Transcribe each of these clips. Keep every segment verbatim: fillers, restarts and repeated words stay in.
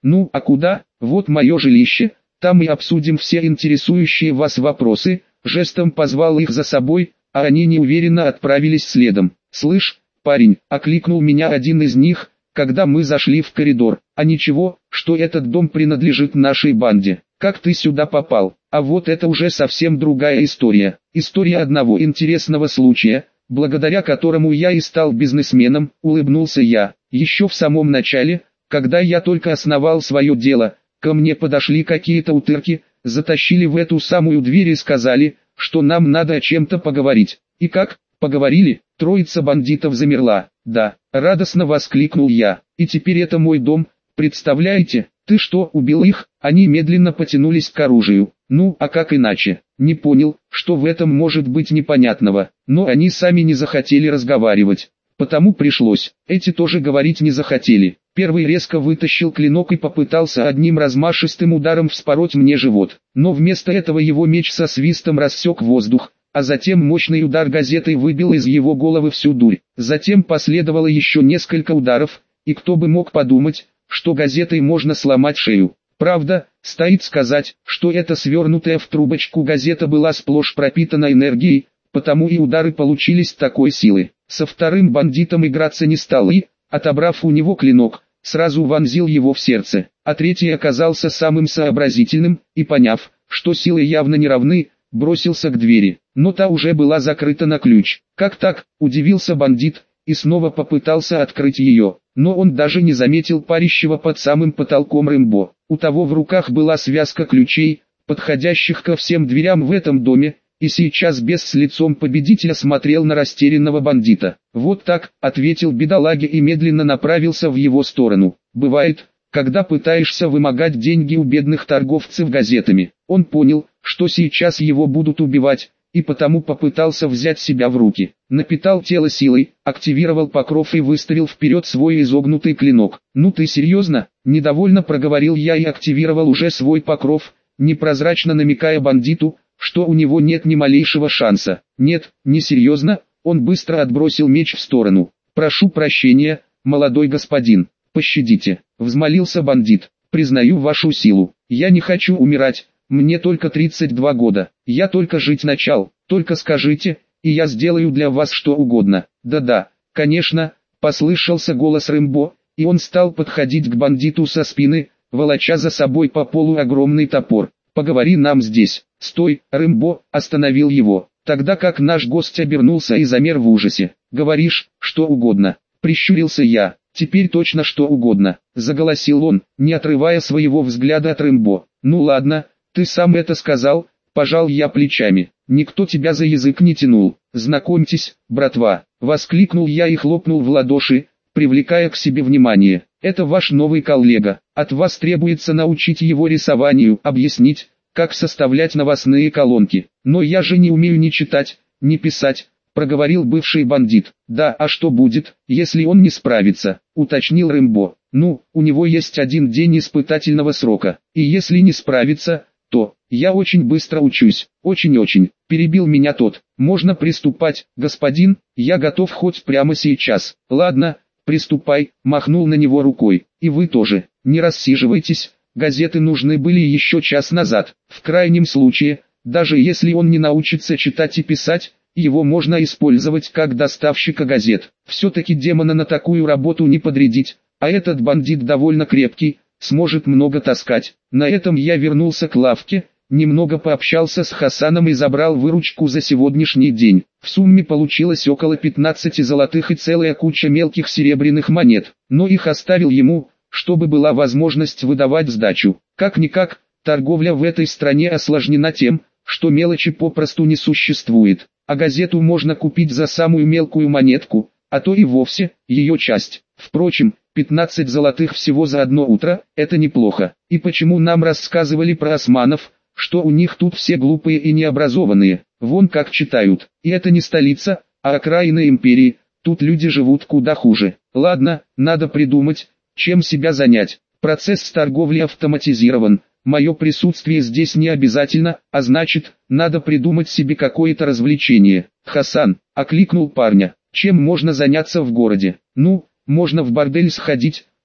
Ну, а куда? Вот мое жилище, там и обсудим все интересующие вас вопросы. Жестом позвал их за собой, а они неуверенно отправились следом. «Слышь, парень», — окликнул меня один из них, когда мы зашли в коридор. «А ничего, что этот дом принадлежит нашей банде. Как ты сюда попал?» А вот это уже совсем другая история. История одного интересного случая, благодаря которому я и стал бизнесменом, улыбнулся я. Еще в самом начале, когда я только основал свое дело, ко мне подошли какие-то утырки, затащили в эту самую дверь и сказали, что нам надо о чем-то поговорить. И как? Поговорили? Троица бандитов замерла. Да, радостно воскликнул я. И теперь это мой дом, представляете? Ты что, убил их? Они медленно потянулись к оружию. Ну, а как иначе? Не понял, что в этом может быть непонятного. Но они сами не захотели разговаривать. Потому пришлось. Эти тоже говорить не захотели. Первый резко вытащил клинок и попытался одним размашистым ударом вспороть мне живот. Но вместо этого его меч со свистом рассек воздух, а затем мощный удар газетой выбил из его головы всю дурь. Затем последовало еще несколько ударов, и кто бы мог подумать, что газетой можно сломать шею. Правда, стоит сказать, что эта свернутая в трубочку газета была сплошь пропитана энергией, потому и удары получились такой силы. Со вторым бандитом играться не стал и, отобрав у него клинок, сразу вонзил его в сердце, а третий оказался самым сообразительным, и поняв, что силы явно не равны, бросился к двери, но та уже была закрыта на ключ. «Как так?» – удивился бандит, и снова попытался открыть ее, но он даже не заметил парящего под самым потолком Рэмбо. У того в руках была связка ключей, подходящих ко всем дверям в этом доме, и сейчас без с лицом победителя смотрел на растерянного бандита. «Вот так», — ответил бедолаге и медленно направился в его сторону. «Бывает, когда пытаешься вымогать деньги у бедных торговцев газетами». Он понял, что сейчас его будут убивать, и потому попытался взять себя в руки. Напитал тело силой, активировал покров и выставил вперед свой изогнутый клинок. «Ну ты серьезно?» – недовольно проговорил я и активировал уже свой покров, непрозрачно намекая бандиту, что у него нет ни малейшего шанса. «Нет, не серьезно», – он быстро отбросил меч в сторону. «Прошу прощения, молодой господин, пощадите», – взмолился бандит. «Признаю вашу силу, я не хочу умирать. Мне только тридцать два года, я только жить начал, только скажите, и я сделаю для вас что угодно». «Да-да, конечно», — послышался голос Рэмбо, и он стал подходить к бандиту со спины, волоча за собой по полу огромный топор. «Поговори нам здесь». «Стой!» — Рэмбо остановил его, тогда как наш гость обернулся и замер в ужасе. «Говоришь, что угодно», — прищурился я. «Теперь точно что угодно», — заголосил он, не отрывая своего взгляда от Рэмбо. «Ну ладно, ты сам это сказал», — пожал я плечами. «Никто тебя за язык не тянул. Знакомьтесь, братва», — воскликнул я и хлопнул в ладоши, привлекая к себе внимание. «Это ваш новый коллега. От вас требуется научить его рисованию, объяснить, как составлять новостные колонки. Но я же не умею ни читать, ни писать», — проговорил бывший бандит. «Да, а что будет, если он не справится?» — уточнил Рэмбо. «Ну, у него есть один день испытательного срока, и если не справится, то я очень быстро учусь, очень-очень», — перебил меня тот. «Можно приступать, господин, я готов хоть прямо сейчас». «Ладно, приступай», — махнул на него рукой. «И вы тоже, не рассиживайтесь, газеты нужны были еще час назад. В крайнем случае, даже если он не научится читать и писать, его можно использовать как доставщика газет. Все-таки демона на такую работу не подрядить, а этот бандит довольно крепкий, сможет много таскать». На этом я вернулся к лавке, немного пообщался с Хасаном и забрал выручку за сегодняшний день. В сумме получилось около пятнадцати золотых и целая куча мелких серебряных монет, но их оставил ему, чтобы была возможность выдавать сдачу. Как-никак, торговля в этой стране осложнена тем, что мелочи попросту не существует, а газету можно купить за самую мелкую монетку, а то и вовсе ее часть. Впрочем, пятнадцать золотых всего за одно утро – это неплохо. И почему нам рассказывали про османов, что у них тут все глупые и необразованные, вон как читают. И это не столица, а окраина империи, тут люди живут куда хуже. Ладно, надо придумать, чем себя занять. Процесс торговли автоматизирован, мое присутствие здесь не обязательно, а значит, надо придумать себе какое-то развлечение. «Хасан», — окликнул парня, — «чем можно заняться в городе?» «Ну, можно в бордель сходить,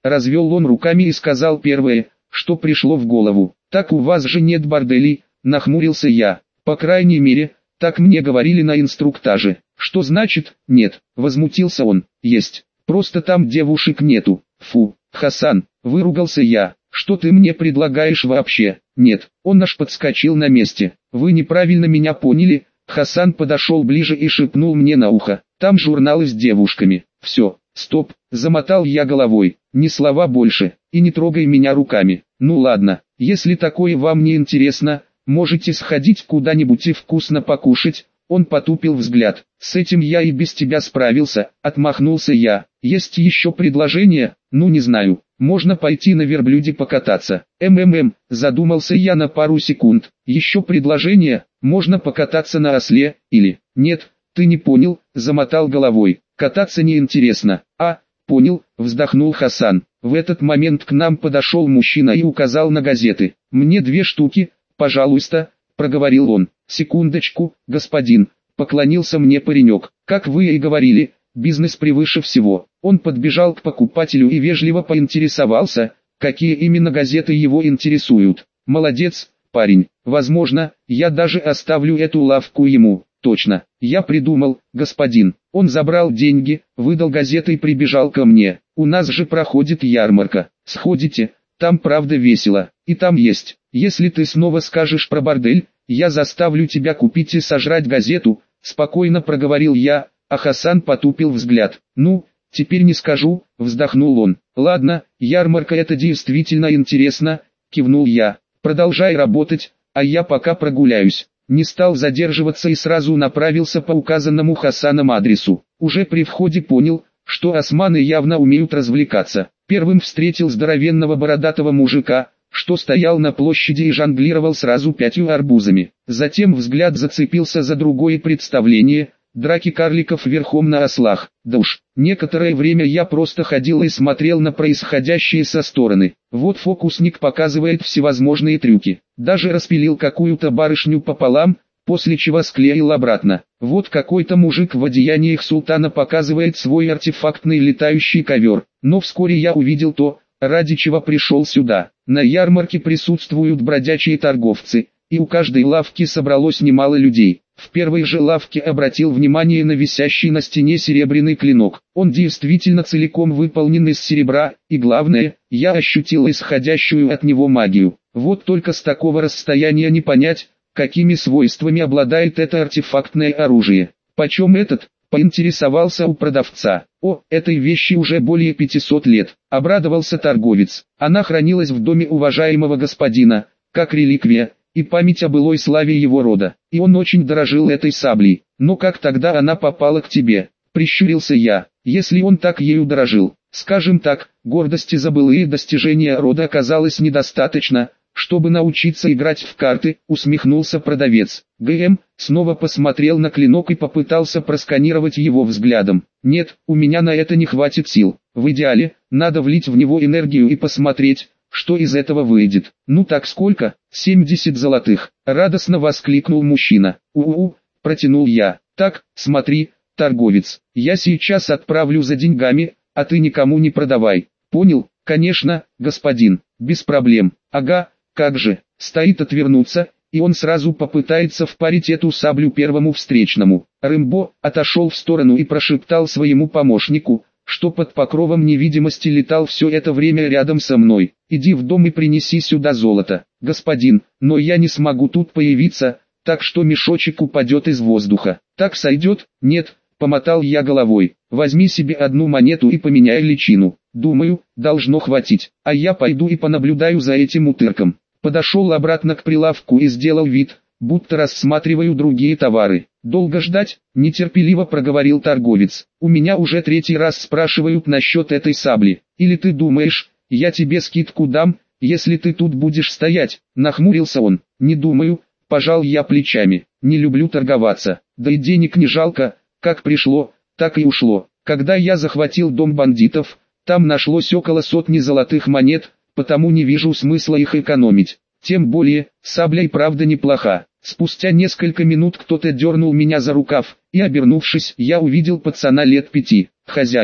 развел он руками и сказал первое, что пришло в голову. Так у вас же нет борделей, нахмурился я. По крайней мере, так мне говорили на инструктаже. Что значит «нет», возмутился он. Есть, просто там девушек нету. Фу, Хасан, выругался я. Что ты мне предлагаешь вообще? Нет, он аж подскочил на месте. Вы неправильно меня поняли. Хасан подошел ближе и шепнул мне на ухо. Там журналы с девушками. Все, стоп, замотал я головой. Ни слова больше, и не трогай меня руками. Ну ладно, если такое вам не интересно, можете сходить куда-нибудь и вкусно покушать. Он потупил взгляд. С этим я и без тебя справился, отмахнулся я. Есть еще предложение? Ну не знаю, можно пойти на верблюде покататься. МММ, задумался я на пару секунд. Еще предложение? Можно покататься на осле, или... Нет, ты не понял, замотал головой. Кататься неинтересно. А, понял, вздохнул Хасан. В этот момент к нам подошел мужчина и указал на газеты. Мне две штуки, пожалуйста, проговорил он. Секундочку, господин, поклонился мне паренек. Как вы и говорили, бизнес превыше всего. Он подбежал к покупателю и вежливо поинтересовался, какие именно газеты его интересуют. Молодец, парень. Возможно, я даже оставлю эту лавку ему. Точно, я придумал, господин. Он забрал деньги, выдал газеты и прибежал ко мне. У нас же проходит ярмарка. Сходите, там правда весело. И там есть. Если ты снова скажешь про бордель, я заставлю тебя купить и сожрать газету, спокойно проговорил я, а Хасан потупил взгляд. Ну, теперь не скажу, вздохнул он. Ладно, ярмарка это действительно интересно, кивнул я. Продолжай работать, а я пока прогуляюсь. Не стал задерживаться и сразу направился по указанному Хасаном адресу. Уже при входе понял, что османы явно умеют развлекаться. Первым встретил здоровенного бородатого мужика, что стоял на площади и жонглировал сразу пятью арбузами. Затем взгляд зацепился за другое представление – драки карликов верхом на ослах. Да уж, некоторое время я просто ходил и смотрел на происходящее со стороны. Вот фокусник показывает всевозможные трюки. Даже распилил какую-то барышню пополам, после чего склеил обратно. Вот какой-то мужик в одеяниях султана показывает свой артефактный летающий ковер. Но вскоре я увидел то, ради чего пришел сюда. На ярмарке присутствуют бродячие торговцы, и у каждой лавки собралось немало людей. В первой же лавке обратил внимание на висящий на стене серебряный клинок. Он действительно целиком выполнен из серебра, и главное, я ощутил исходящую от него магию. Вот только с такого расстояния не понять, какими свойствами обладает это артефактное оружие. Почем этот? Поинтересовался у продавца. О, этой вещи уже более пятисот лет. Обрадовался торговец. Она хранилась в доме уважаемого господина, как реликвия, и память о былой славе его рода. И он очень дорожил этой саблей. Но как тогда она попала к тебе? Прищурился я. Если он так ею дорожил, скажем так, гордости за былые достижения рода оказалось недостаточно, чтобы научиться играть в карты, усмехнулся продавец. ГМ снова посмотрел на клинок и попытался просканировать его взглядом. Нет, у меня на это не хватит сил. В идеале, надо влить в него энергию и посмотреть, что из этого выйдет. Ну так сколько? семьдесят золотых. Радостно воскликнул мужчина. У-у-у, протянул я. Так, смотри, торговец, я сейчас отправлю за деньгами, а ты никому не продавай. Понял? Конечно, господин, без проблем. Ага. Как же, стоит отвернуться, и он сразу попытается впарить эту саблю первому встречному. Рэмбо отошел в сторону и прошептал своему помощнику, что под покровом невидимости летал все это время рядом со мной. Иди в дом и принеси сюда золото. Господин, но я не смогу тут появиться, так что мешочек упадет из воздуха. Так сойдет? Нет, помотал я головой. Возьми себе одну монету и поменяй личину. Думаю, должно хватить, а я пойду и понаблюдаю за этим утырком. Подошел обратно к прилавку и сделал вид, будто рассматриваю другие товары. Долго ждать? Нетерпеливо проговорил торговец. У меня уже третий раз спрашивают насчет этой сабли. Или ты думаешь, я тебе скидку дам, если ты тут будешь стоять? Нахмурился он. Не думаю, пожал я плечами. Не люблю торговаться. Да и денег не жалко, как пришло, так и ушло. Когда я захватил дом бандитов, там нашлось около сотни золотых монет, потому не вижу смысла их экономить. Тем более, сабля и правда неплоха. Спустя несколько минут кто-то дернул меня за рукав, и обернувшись, я увидел пацана лет пяти. «Хозяин,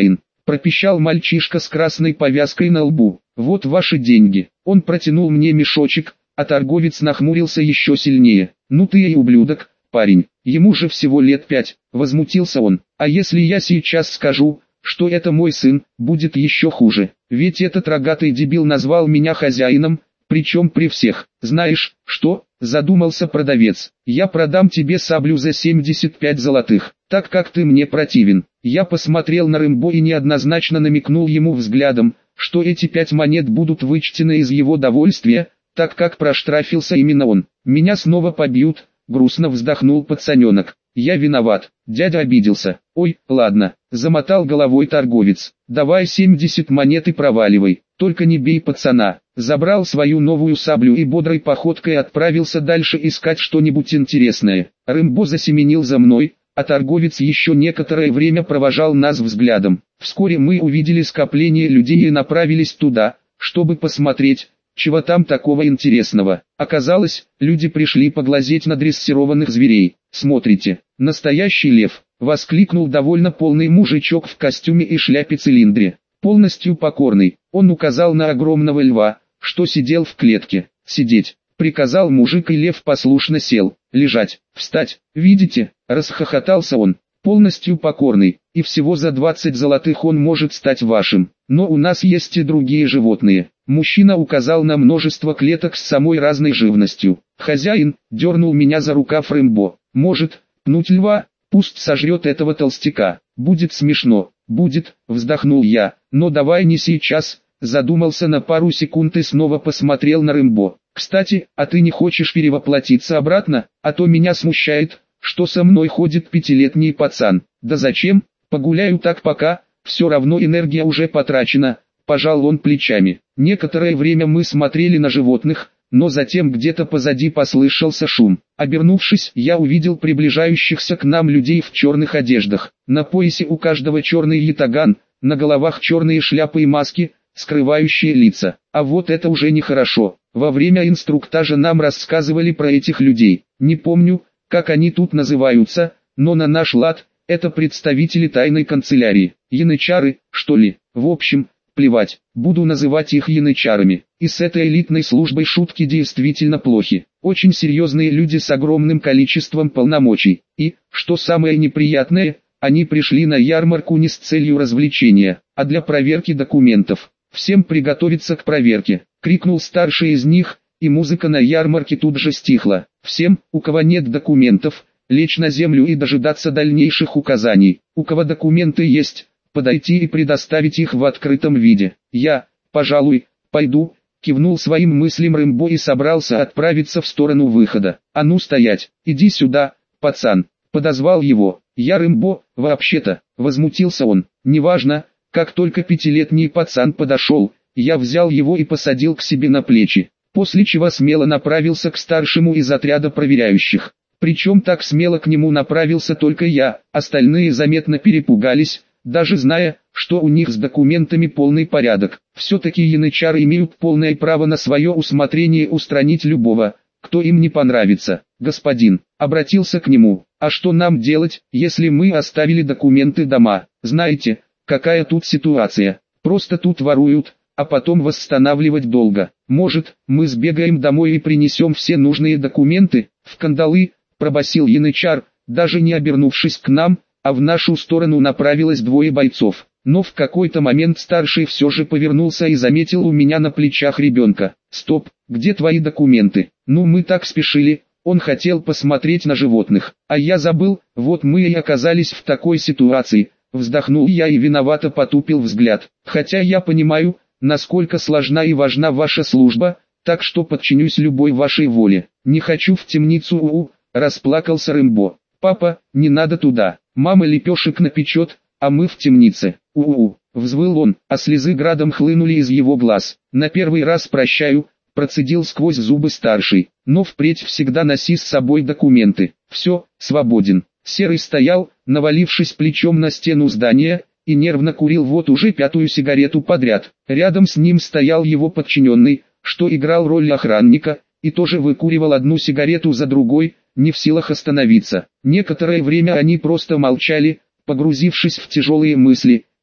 пропищал мальчишка с красной повязкой на лбу. Вот ваши деньги. Он протянул мне мешочек, а торговец нахмурился еще сильнее. Ну ты и ублюдок, парень, ему же всего лет пять, возмутился он. А если я сейчас скажу, что это мой сын, будет еще хуже. Ведь этот рогатый дебил назвал меня хозяином, причем при всех. Знаешь, что, задумался продавец, я продам тебе саблю за семьдесят пять золотых, так как ты мне противен. Я посмотрел на Рэмбо и неоднозначно намекнул ему взглядом, что эти пять монет будут вычтены из его довольствия, так как проштрафился именно он. Меня снова побьют, грустно вздохнул пацаненок. Я виноват, дядя обиделся. Ой, ладно, замотал головой торговец. Давай семьдесят монет и проваливай, только не бей пацана. Забрал свою новую саблю и бодрой походкой отправился дальше искать что-нибудь интересное. Рэмбо засеменил за мной, а торговец еще некоторое время провожал нас взглядом. Вскоре мы увидели скопление людей и направились туда, чтобы посмотреть, чего там такого интересного. Оказалось, люди пришли поглазеть на дрессированных зверей. Смотрите, настоящий лев, воскликнул довольно полный мужичок в костюме и шляпе-цилиндре. Полностью покорный, он указал на огромного льва, что сидел в клетке. Сидеть, приказал мужик, и лев послушно сел. Лежать, встать, видите, расхохотался он. Полностью покорный, и всего за двадцать золотых он может стать вашим. Но у нас есть и другие животные. Мужчина указал на множество клеток с самой разной живностью. Хозяин дернул меня за рукав Рэмбо. Может, пнуть льва, пусть сожрет этого толстяка. Будет смешно, будет, вздохнул я. Но давай не сейчас, задумался на пару секунд и снова посмотрел на Рэмбо. Кстати, а ты не хочешь перевоплотиться обратно, а то меня смущает, что со мной ходит пятилетний пацан. Да зачем, погуляю так пока, все равно энергия уже потрачена, пожал он плечами. Некоторое время мы смотрели на животных, но затем где-то позади послышался шум. Обернувшись, я увидел приближающихся к нам людей в черных одеждах. На поясе у каждого черный ятаган, на головах черные шляпы и маски, скрывающие лица. А вот это уже нехорошо. Во время инструктажа нам рассказывали про этих людей. Не помню, как они тут называются, но на наш лад, это представители тайной канцелярии. Янычары, что ли? В общем, плевать, буду называть их янычарами. И с этой элитной службой шутки действительно плохи. Очень серьезные люди с огромным количеством полномочий. И, что самое неприятное, они пришли на ярмарку не с целью развлечения, а для проверки документов. «Всем приготовиться к проверке!» — крикнул старший из них, и музыка на ярмарке тут же стихла. «Всем, у кого нет документов, лечь на землю и дожидаться дальнейших указаний. У кого документы есть, подойти и предоставить их в открытом виде. Я, пожалуй, пойду», — кивнул своим мыслям Рэмбо и собрался отправиться в сторону выхода. «А ну стоять, иди сюда, пацан», — подозвал его. «Я Рэмбо, вообще-то», — возмутился он. «Неважно». Как только пятилетний пацан подошел, я взял его и посадил к себе на плечи, после чего смело направился к старшему из отряда проверяющих. Причем так смело к нему направился только я, остальные заметно перепугались, даже зная, что у них с документами полный порядок. Все-таки янычары имеют полное право на свое усмотрение устранить любого, кто им не понравится. «Господин», обратился к нему, «а что нам делать, если мы оставили документы дома? Знаете, какая тут ситуация? Просто тут воруют, а потом восстанавливать долго. Может, мы сбегаем домой и принесем все нужные документы?» «В кандалы», пробасил янычар, даже не обернувшись к нам, а в нашу сторону направилось двое бойцов. Но в какой-то момент старший все же повернулся и заметил у меня на плечах ребенка. «Стоп, где твои документы?» «Ну мы так спешили». Он хотел посмотреть на животных, а я забыл, вот мы и оказались в такой ситуации. Вздохнул я и виновато потупил взгляд. Хотя я понимаю, насколько сложна и важна ваша служба, так что подчинюсь любой вашей воле. Не хочу в темницу, у-у, расплакался Рэмбо. «Папа, не надо туда, мама лепешек напечет, а мы в темнице, у-у-у», взвыл он, а слезы градом хлынули из его глаз. «На первый раз прощаю», процедил сквозь зубы старший, «но впредь всегда носи с собой документы. Все, свободен». Серый стоял, навалившись плечом на стену здания, и нервно курил вот уже пятую сигарету подряд. Рядом с ним стоял его подчиненный, что играл роль охранника, и тоже выкуривал одну сигарету за другой, не в силах остановиться. Некоторое время они просто молчали, погрузившись в тяжелые мысли,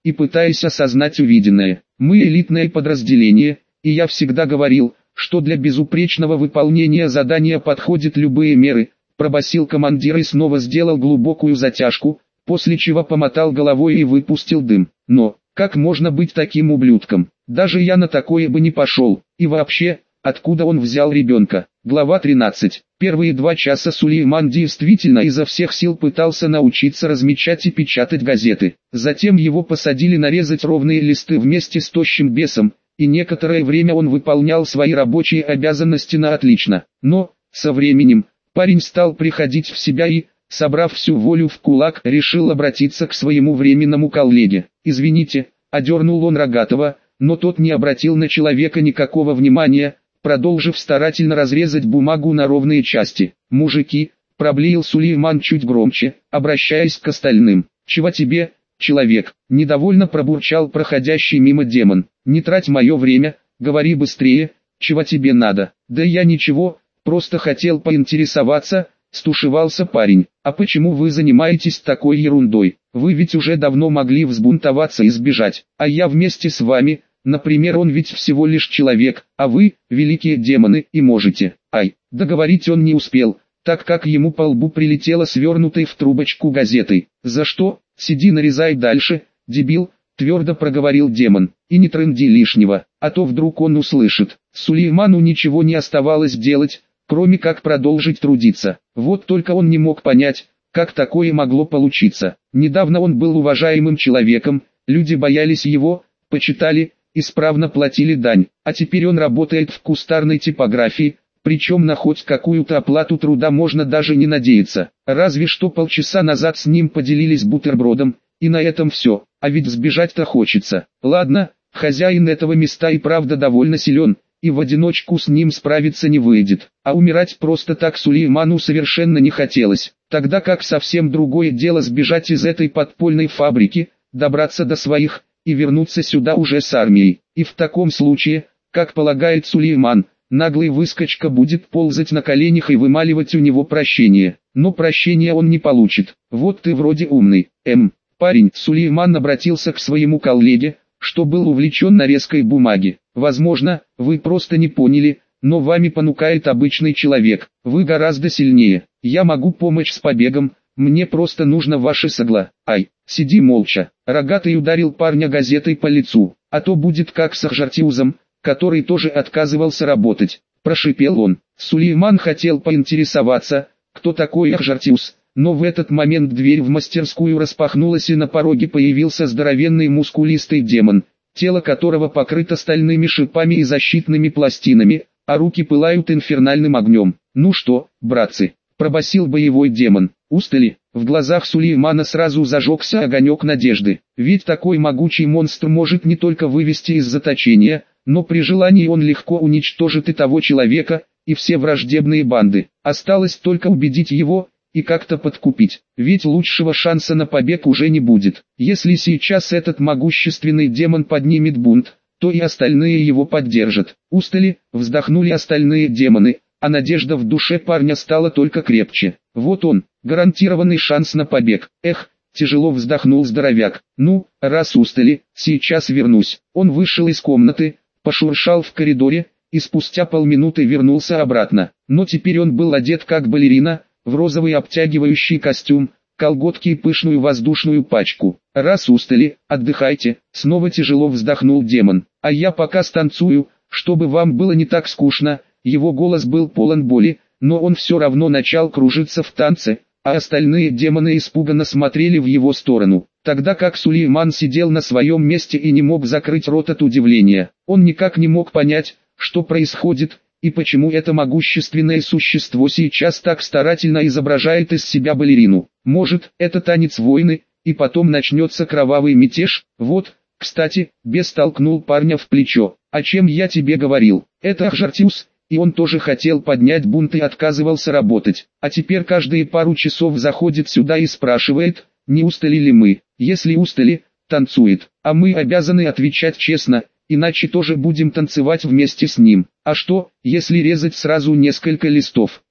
и пытаясь осознать увиденное. Мы элитное подразделение, и я всегда говорил, что для безупречного выполнения задания подходят любые меры, пробасил командир и снова сделал глубокую затяжку, после чего помотал головой и выпустил дым. Но, как можно быть таким ублюдком? Даже я на такое бы не пошел. И вообще, откуда он взял ребенка? Глава тринадцать. Первые два часа Сулейман действительно изо всех сил пытался научиться размечать и печатать газеты. Затем его посадили нарезать ровные листы вместе с тощим бесом, и некоторое время он выполнял свои рабочие обязанности на отлично. Но, со временем, парень стал приходить в себя и, собрав всю волю в кулак, решил обратиться к своему временному коллеге. «Извините», — одернул он Рогатого, но тот не обратил на человека никакого внимания, продолжив старательно разрезать бумагу на ровные части. «Мужики», — проблеял Сулейман чуть громче, обращаясь к остальным. «Чего тебе, человек?» — недовольно пробурчал проходящий мимо демон. «Не трать мое время, говори быстрее, чего тебе надо?» «Да я ничего, просто хотел поинтересоваться», — стушевался парень. «А почему вы занимаетесь такой ерундой? Вы ведь уже давно могли взбунтоваться и сбежать, а я вместе с вами. Например, он ведь всего лишь человек, а вы, великие демоны, и можете». Ай, договорить он не успел, так как ему по лбу прилетело свернутой в трубочку газетой. «За что? Сиди нарезай дальше, дебил», — твердо проговорил демон. «И не трынди лишнего, а то вдруг он услышит». Сулейману ничего не оставалось делать, кроме как продолжить трудиться. Вот только он не мог понять, как такое могло получиться. Недавно он был уважаемым человеком, люди боялись его, почитали, исправно платили дань, а теперь он работает в кустарной типографии, причем на хоть какую-то оплату труда можно даже не надеяться. Разве что полчаса назад с ним поделились бутербродом, и на этом все, а ведь сбежать-то хочется. Ладно, хозяин этого места и правда довольно силен, и в одиночку с ним справиться не выйдет, а умирать просто так Сулейману совершенно не хотелось, тогда как совсем другое дело сбежать из этой подпольной фабрики, добраться до своих, и вернуться сюда уже с армией. И в таком случае, как полагает Сулейман, наглый выскочка будет ползать на коленях и вымаливать у него прощение. Но прощения он не получит. «Вот ты вроде умный, эм, парень». Сулейман обратился к своему коллеге, что был увлечен нарезкой бумаги. «Возможно, вы просто не поняли, но вами понукает обычный человек. Вы гораздо сильнее. Я могу помочь с побегом, мне просто нужно ваше согла». «Ай, сиди молча». Рогатый ударил парня газетой по лицу. «А то будет как с Ахжартиузом, который тоже отказывался работать», — прошипел он. Сулейман хотел поинтересоваться, кто такой Ахжартиуз, но в этот момент дверь в мастерскую распахнулась и на пороге появился здоровенный мускулистый демон, тело которого покрыто стальными шипами и защитными пластинами, а руки пылают инфернальным огнем. «Ну что, братцы?» — пробасил боевой демон. «Устали?» В глазах Сулеймана сразу зажегся огонек надежды, ведь такой могучий монстр может не только вывести из заточения, но при желании он легко уничтожит и того человека, и все враждебные банды. Осталось только убедить его, и как-то подкупить, ведь лучшего шанса на побег уже не будет. Если сейчас этот могущественный демон поднимет бунт, то и остальные его поддержат. Устали, вздохнули остальные демоны, а надежда в душе парня стала только крепче. Вот он, гарантированный шанс на побег. Эх, тяжело вздохнул здоровяк. «Ну, раз устали, сейчас вернусь». Он вышел из комнаты, пошуршал в коридоре, и спустя полминуты вернулся обратно. Но теперь он был одет как балерина, в розовый обтягивающий костюм, колготки и пышную воздушную пачку. «Раз устали, отдыхайте», — снова тяжело вздохнул демон. «А я пока станцую, чтобы вам было не так скучно». Его голос был полон боли, но он все равно начал кружиться в танце, а остальные демоны испуганно смотрели в его сторону. Тогда как Сулейман сидел на своем месте и не мог закрыть рот от удивления. Он никак не мог понять, что происходит, и почему это могущественное существо сейчас так старательно изображает из себя балерину. Может, это танец войны, и потом начнется кровавый мятеж? Вот, кстати, бес толкнул парня в плечо. «О чем я тебе говорил? Это Ахжартиус». И он тоже хотел поднять бунт и отказывался работать. А теперь каждые пару часов заходит сюда и спрашивает, не устали ли мы. Если устали, танцует. А мы обязаны отвечать честно, иначе тоже будем танцевать вместе с ним. А что, если резать сразу несколько листов?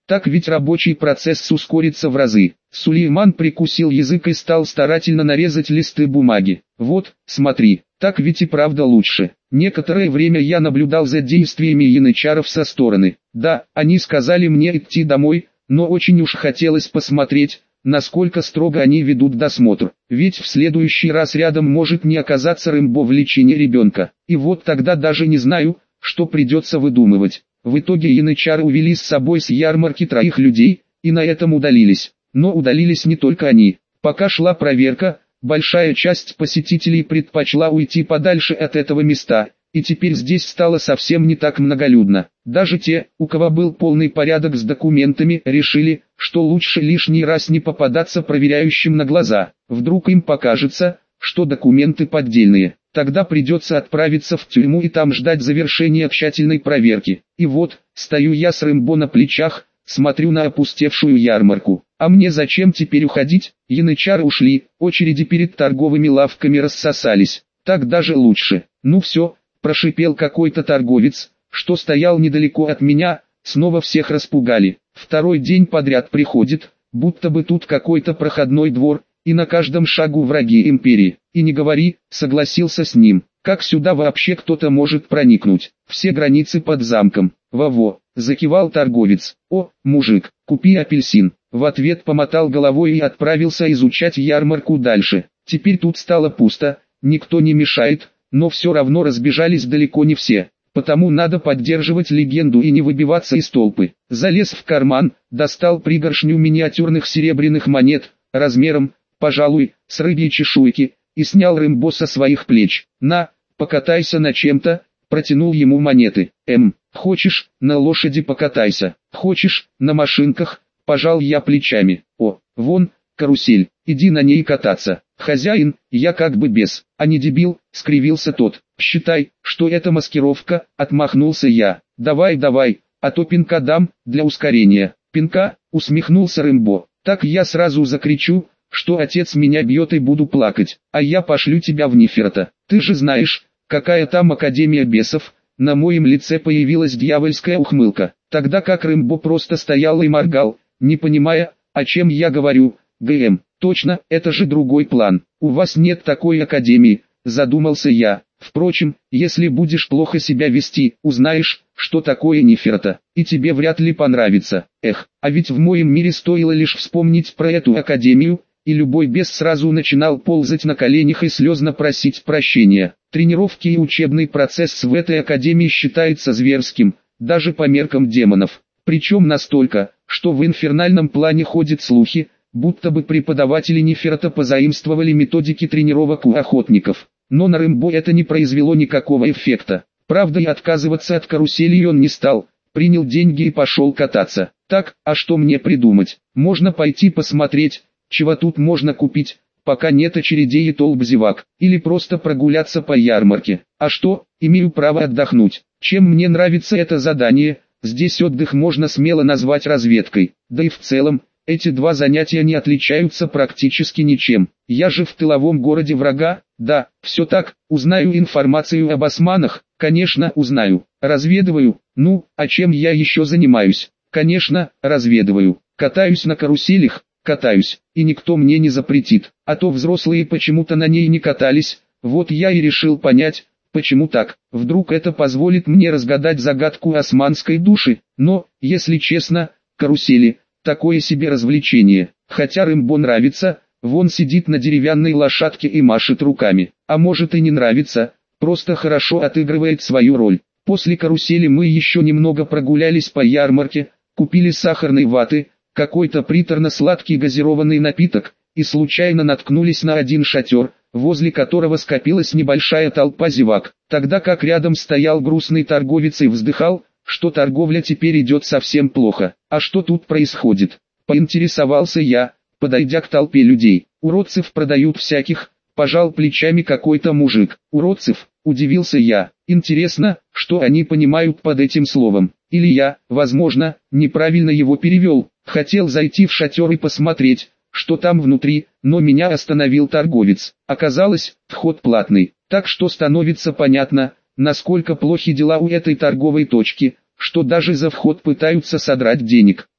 Так ведь рабочий процесс ускорится в разы. Сулейман прикусил язык и стал старательно нарезать листы бумаги. Вот, смотри, так ведь и правда лучше. Некоторое время я наблюдал за действиями янычаров со стороны. Да, они сказали мне идти домой, но очень уж хотелось посмотреть, насколько строго они ведут досмотр. Ведь в следующий раз рядом может не оказаться Рэмбо в лечении ребенка. И вот тогда даже не знаю, что придется выдумывать. В итоге янычары увели с собой с ярмарки троих людей, и на этом удалились. Но удалились не только они. Пока шла проверка, большая часть посетителей предпочла уйти подальше от этого места, и теперь здесь стало совсем не так многолюдно. Даже те, у кого был полный порядок с документами, решили, что лучше лишний раз не попадаться проверяющим на глаза. Вдруг им покажется, что документы поддельные. Тогда придется отправиться в тюрьму и там ждать завершения тщательной проверки. И вот, стою я с Рэмбо на плечах, смотрю на опустевшую ярмарку. А мне зачем теперь уходить? Янычары ушли, очереди перед торговыми лавками рассосались. Так даже лучше. Ну все, прошипел какой-то торговец, что стоял недалеко от меня, снова всех распугали. Второй день подряд приходит, будто бы тут какой-то проходной двор, и на каждом шагу враги империи. И не говори, согласился с ним. Как сюда вообще кто-то может проникнуть? Все границы под замком. Во-во, закивал торговец. О, мужик, купи апельсин. В ответ помотал головой и отправился изучать ярмарку дальше. Теперь тут стало пусто, никто не мешает, но все равно разбежались далеко не все. Потому надо поддерживать легенду и не выбиваться из толпы. Залез в карман, достал пригоршню миниатюрных серебряных монет, размером, пожалуй, с рыбьей чешуйки, и снял Рэмбо со своих плеч. На, покатайся на чем-то, протянул ему монеты. Эм, хочешь, на лошади покатайся, хочешь, на машинках, пожал я плечами. О, вон, карусель, иди на ней кататься. Хозяин, я как бы бес, а не дебил, скривился тот. Считай, что это маскировка, отмахнулся я. Давай, давай, а то пинка дам, для ускорения. Пинка, усмехнулся Рэмбо. Так я сразу закричу, что отец меня бьет и буду плакать, а я пошлю тебя в Неферта. Ты же знаешь, какая там академия бесов. На моем лице появилась дьявольская ухмылка, тогда как Рэмбо просто стоял и моргал, не понимая, о чем я говорю. ГМ, точно, это же другой план. У вас нет такой академии, задумался я. Впрочем, если будешь плохо себя вести, узнаешь, что такое Неферта, и тебе вряд ли понравится. Эх, а ведь в моем мире стоило лишь вспомнить про эту академию, и любой бес сразу начинал ползать на коленях и слезно просить прощения. Тренировки и учебный процесс в этой академии считается зверским, даже по меркам демонов. Причем настолько, что в инфернальном плане ходят слухи, будто бы преподаватели Неферта позаимствовали методики тренировок у охотников. Но на Рэмбо это не произвело никакого эффекта. Правда, и отказываться от карусели он не стал, принял деньги и пошел кататься. Так, а что мне придумать? Можно пойти посмотреть, чего тут можно купить, пока нет очередей и толп зевак, или просто прогуляться по ярмарке. А что, имею право отдохнуть. Чем мне нравится это задание, здесь отдых можно смело назвать разведкой, да и в целом, эти два занятия не отличаются практически ничем. Я же в тыловом городе врага, да, все так, узнаю информацию об османах, конечно узнаю, разведываю, ну, а чем я еще занимаюсь? Конечно, разведываю, катаюсь на каруселях, катаюсь, и никто мне не запретит, а то взрослые почему-то на ней не катались, вот я и решил понять, почему так, вдруг это позволит мне разгадать загадку османской души, но, если честно, карусели – такое себе развлечение, хотя Рэмбо нравится, вон сидит на деревянной лошадке и машет руками, а может и не нравится, просто хорошо отыгрывает свою роль. После карусели мы еще немного прогулялись по ярмарке, купили сахарной ваты, какой-то приторно-сладкий газированный напиток, и случайно наткнулись на один шатер, возле которого скопилась небольшая толпа зевак, тогда как рядом стоял грустный торговец и вздыхал, что торговля теперь идет совсем плохо. А что тут происходит? Поинтересовался я, подойдя к толпе людей. Уродцев продают всяких, пожал плечами какой-то мужик. Уродцев, удивился я. Интересно, что они понимают под этим словом. Или я, возможно, неправильно его перевел. Хотел зайти в шатер и посмотреть, что там внутри, но меня остановил торговец. Оказалось, вход платный, так что становится понятно, насколько плохи дела у этой торговой точки, что даже за вход пытаются содрать денег.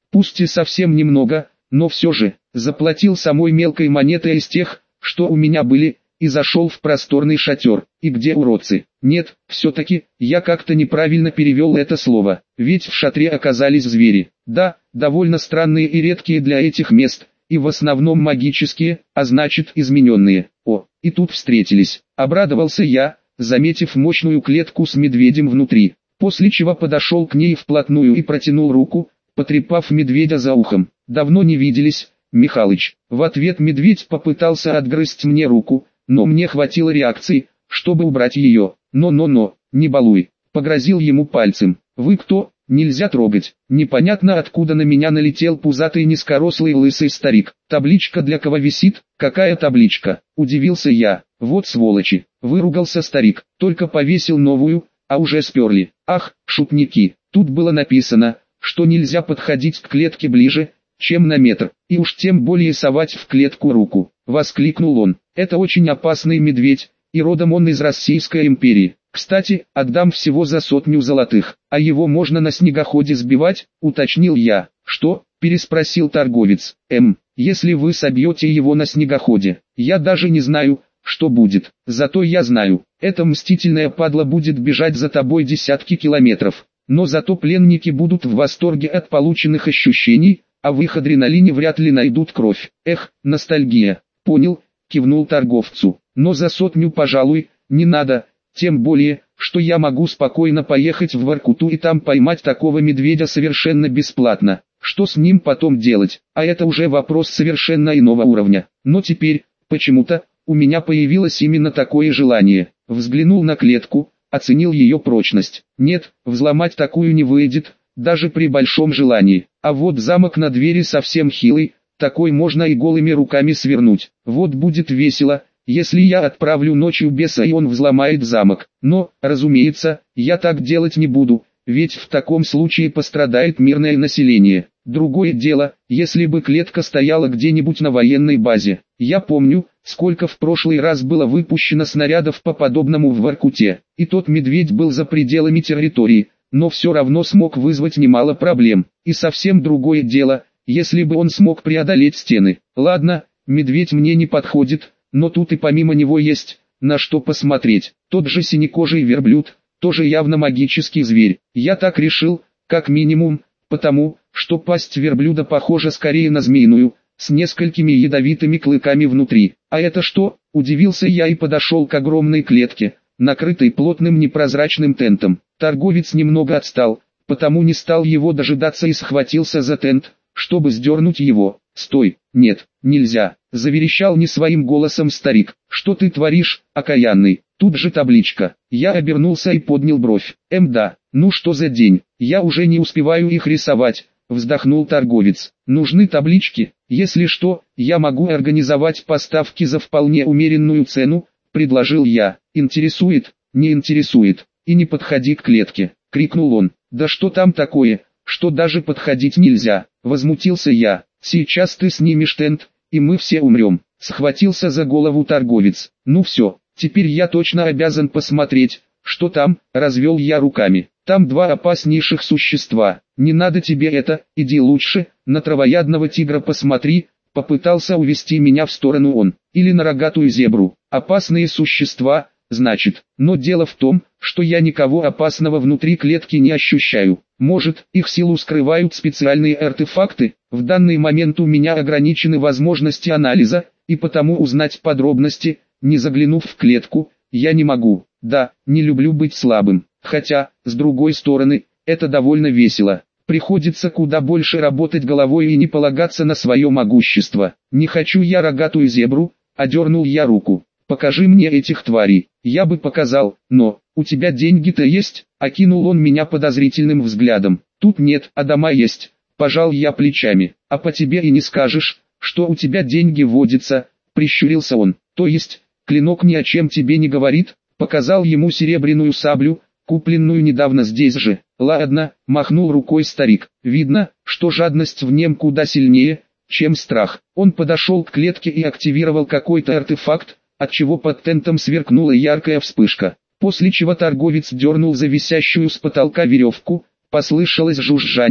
пусть и совсем немного, но все же, заплатил самой мелкой монетой из тех, что у меня были, и зашел в просторный шатер. И где уродцы? Нет, все-таки, я как-то неправильно перевел это слово, ведь в шатре оказались звери. Да, довольно странные и редкие для этих мест, и в основном магические, а значит измененные. О, и тут встретились. Обрадовался я, заметив мощную клетку с медведем внутри, после чего подошел к ней вплотную и протянул руку, потрепав медведя за ухом. «Давно не виделись, Михалыч». В ответ медведь попытался отгрызть мне руку, но мне хватило реакции, чтобы убрать ее. «Но-но-но, не балуй», — погрозил ему пальцем. «Вы кто? Нельзя трогать». Непонятно откуда на меня налетел пузатый низкорослый лысый старик. «Табличка для кого висит? Какая табличка?» — удивился я. «Вот сволочи», — выругался старик. «Только повесил новую, а уже сперли». «Ах, шутники, тут было написано, что нельзя подходить к клетке ближе, чем на метр, и уж тем более совать в клетку руку», — воскликнул он. «Это очень опасный медведь, и родом он из Российской империи. Кстати, отдам всего за сотню золотых, а его можно на снегоходе сбивать», — уточнил я. «Что?» — переспросил торговец. «Эм, если вы собьете его на снегоходе, я даже не знаю, что будет. Зато я знаю, эта мстительная падла будет бежать за тобой десятки километров. Но зато пленники будут в восторге от полученных ощущений, а в их адреналине вряд ли найдут кровь. Эх, ностальгия». «Понял», — кивнул торговцу. «Но за сотню, пожалуй, не надо, тем более, что я могу спокойно поехать в Воркуту и там поймать такого медведя совершенно бесплатно. Что с ним потом делать? А это уже вопрос совершенно иного уровня. Но теперь, почему-то, у меня появилось именно такое желание». Взглянул на клетку, оценил ее прочность. Нет, взломать такую не выйдет, даже при большом желании. А вот замок на двери совсем хилый, такой можно и голыми руками свернуть. Вот будет весело, если я отправлю ночью беса и он взломает замок. Но, разумеется, я так делать не буду, ведь в таком случае пострадает мирное население. Другое дело, если бы клетка стояла где-нибудь на военной базе. Я помню, сколько в прошлый раз было выпущено снарядов по подобному в Воркуте, и тот медведь был за пределами территории, но все равно смог вызвать немало проблем. И совсем другое дело, если бы он смог преодолеть стены. Ладно, медведь мне не подходит, но тут и помимо него есть, на что посмотреть. Тот же синекожий верблюд, тоже явно магический зверь. Я так решил, как минимум, потому, что пасть верблюда похожа скорее на змеиную, с несколькими ядовитыми клыками внутри. «А это что?» – удивился я и подошел к огромной клетке, накрытой плотным непрозрачным тентом. Торговец немного отстал, потому не стал его дожидаться и схватился за тент, чтобы сдернуть его. «Стой, нет, нельзя!» – заверещал не своим голосом старик. «Что ты творишь, окаянный? Тут же табличка». Я обернулся и поднял бровь. «Эм да, ну что за день, я уже не успеваю их рисовать», – вздохнул торговец. «Нужны таблички, если что, я могу организовать поставки за вполне умеренную цену», – предложил я. «Интересует, не интересует, и не подходи к клетке», – крикнул он. «Да что там такое, что даже подходить нельзя», – возмутился я. «Сейчас ты снимешь тент, и мы все умрем», – схватился за голову торговец. «Ну все, теперь я точно обязан посмотреть, что там», – развел я руками. «Там два опаснейших существа. Не надо тебе это, иди лучше, на травоядного тигра посмотри», – попытался увести меня в сторону он. «Или на рогатую зебру. Опасные существа, значит. Но дело в том, что я никого опасного внутри клетки не ощущаю. Может, их силу скрывают специальные артефакты? В данный момент у меня ограничены возможности анализа, и потому узнать подробности, не заглянув в клетку, я не могу. Да, не люблю быть слабым. Хотя, с другой стороны, это довольно весело. Приходится куда больше работать головой и не полагаться на свое могущество. Не хочу я рогатую зебру», – одернул я руку. «Покажи мне этих тварей». «Я бы показал, но, у тебя деньги-то есть?» – окинул он меня подозрительным взглядом. «Тут нет, а дома есть», – пожал я плечами. «А по тебе и не скажешь, что у тебя деньги водятся», – прищурился он. «То есть, клинок ни о чем тебе не говорит?» – показал ему серебряную саблю, купленную недавно здесь же. «Ладно», – махнул рукой старик. «Видно, что жадность в нем куда сильнее, чем страх». Он подошел к клетке и активировал какой-то артефакт, отчего под тентом сверкнула яркая вспышка. После чего торговец дернул за висящую с потолка веревку, послышалось жужжание,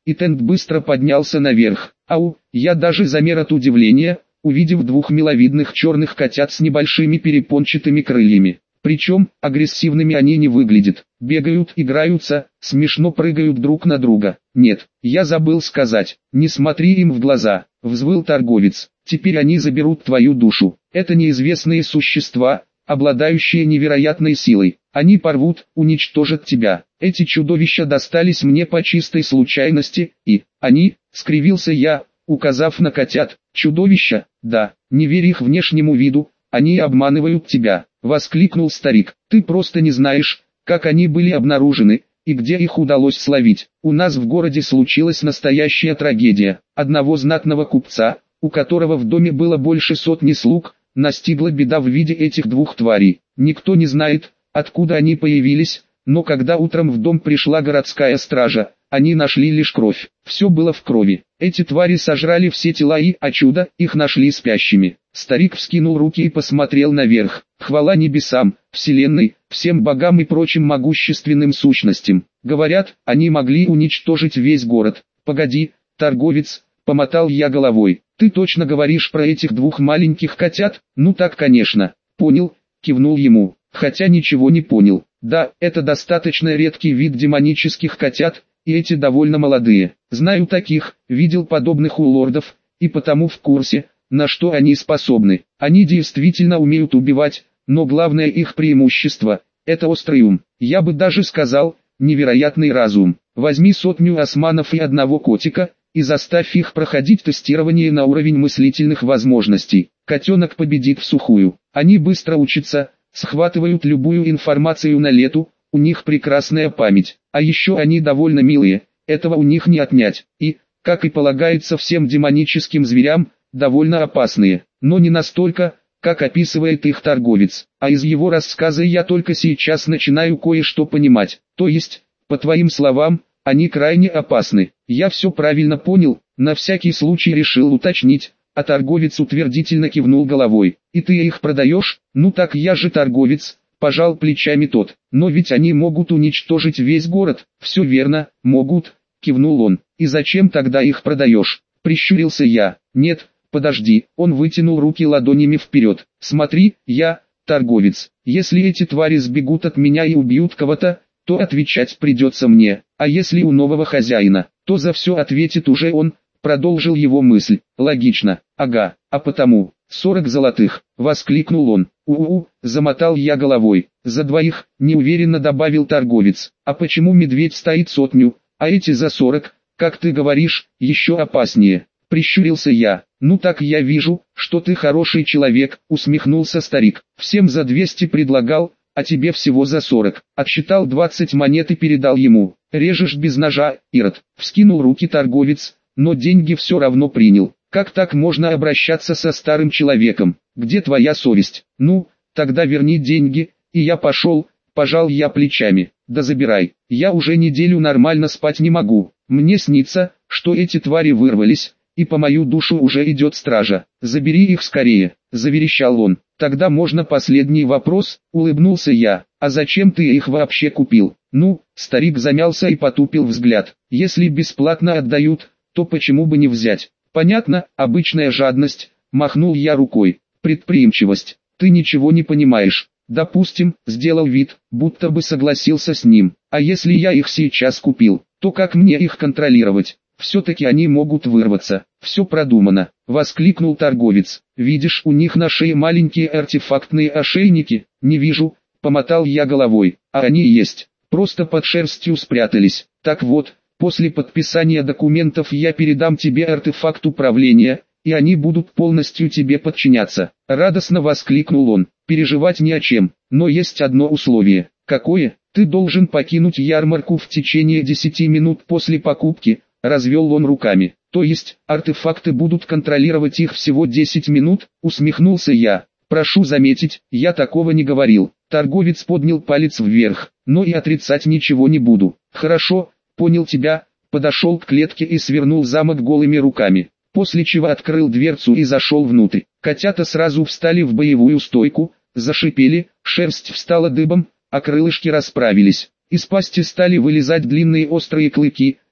и тент быстро поднялся наверх. Ау, я даже замер от удивления, увидев двух миловидных черных котят с небольшими перепончатыми крыльями. Причем, агрессивными они не выглядят, бегают, играются, смешно прыгают друг на друга. Нет, я забыл сказать, не смотри им в глаза, взвыл торговец, теперь они заберут твою душу. Это неизвестные существа, обладающие невероятной силой. Они порвут, уничтожат тебя. Эти чудовища достались мне по чистой случайности, и, они, скривился я, указав на котят, чудовища, да, не верь их внешнему виду, они обманывают тебя, воскликнул старик. Ты просто не знаешь, как они были обнаружены, и где их удалось словить. У нас в городе случилась настоящая трагедия. Одного знатного купца, у которого в доме было больше сотни слуг, настигла беда в виде этих двух тварей. Никто не знает, откуда они появились, но когда утром в дом пришла городская стража, они нашли лишь кровь. Все было в крови. Эти твари сожрали все тела и, а чудо, их нашли спящими. Старик вскинул руки и посмотрел наверх. Хвала небесам, вселенной, всем богам и прочим могущественным сущностям. Говорят, они могли уничтожить весь город. Погоди, торговец, помотал я головой. Ты точно говоришь про этих двух маленьких котят? Ну так, конечно. Понял, кивнул ему, хотя ничего не понял. Да, это достаточно редкий вид демонических котят, и эти довольно молодые. Знаю таких, видел подобных у лордов, и потому в курсе, на что они способны. Они действительно умеют убивать, но главное их преимущество – это острый ум. Я бы даже сказал, невероятный разум. Возьми сотню османов и одного котика, и заставь их проходить тестирование на уровень мыслительных возможностей. Котенок победит в сухую. Они быстро учатся, схватывают любую информацию на лету, у них прекрасная память. А еще они довольно милые, этого у них не отнять. И, как и полагается всем демоническим зверям, довольно опасные, но не настолько, как описывает их торговец. А из его рассказа я только сейчас начинаю кое-что понимать. То есть, по твоим словам, они крайне опасны. Я все правильно понял, на всякий случай решил уточнить, а торговец утвердительно кивнул головой. И ты их продаешь? Ну так я же торговец, пожал плечами тот. Но ведь они могут уничтожить весь город. Все верно, могут, кивнул он. И зачем тогда их продаешь? Прищурился я. Нет, подожди, он вытянул руки ладонями вперед. Смотри, я, торговец, если эти твари сбегут от меня и убьют кого-то, то отвечать придется мне, а если у нового хозяина, то за все ответит уже он, продолжил его мысль. Логично, ага, а потому, сорок золотых, воскликнул он. У-у-у, замотал я головой, за двоих, неуверенно добавил торговец. А почему медведь стоит сотню, а эти за сорок, как ты говоришь, еще опаснее? Прищурился я. Ну так я вижу, что ты хороший человек, усмехнулся старик. Всем за двести предлагал, а тебе всего за сорок. Отсчитал двадцать монет и передал ему. Режешь без ножа, Ирод. Вскинул руки торговец, но деньги все равно принял. Как так можно обращаться со старым человеком? Где твоя совесть? Ну, тогда верни деньги, и я пошел, пожал я плечами. Да забирай, я уже неделю нормально спать не могу. Мне снится, что эти твари вырвались, и по мою душу уже идет стража. Забери их скорее, заверещал он. Тогда можно последний вопрос, улыбнулся я. А зачем ты их вообще купил? Ну, старик замялся и потупил взгляд. Если бесплатно отдают, то почему бы не взять? Понятно, обычная жадность, махнул я рукой. Предприимчивость, ты ничего не понимаешь. Допустим, сделал вид, будто бы согласился с ним. А если я их сейчас купил, то как мне их контролировать? Все-таки они могут вырваться. Все продумано, воскликнул торговец. Видишь, у них на шее маленькие артефактные ошейники. Не вижу, помотал я головой. А они есть, просто под шерстью спрятались. Так вот, после подписания документов я передам тебе артефакт управления, и они будут полностью тебе подчиняться. Радостно воскликнул он. Переживать не о чем, но есть одно условие. Какое? Ты должен покинуть ярмарку в течение десяти минут после покупки. Развел он руками. То есть, артефакты будут контролировать их всего десять минут, усмехнулся я. Прошу заметить, я такого не говорил. Торговец поднял палец вверх, но и отрицать ничего не буду. Хорошо, понял тебя, подошел к клетке и свернул замок голыми руками. После чего открыл дверцу и зашел внутрь. Котята сразу встали в боевую стойку, зашипели, шерсть встала дыбом, а крылышки расправились. Из пасти стали вылезать длинные острые клыки.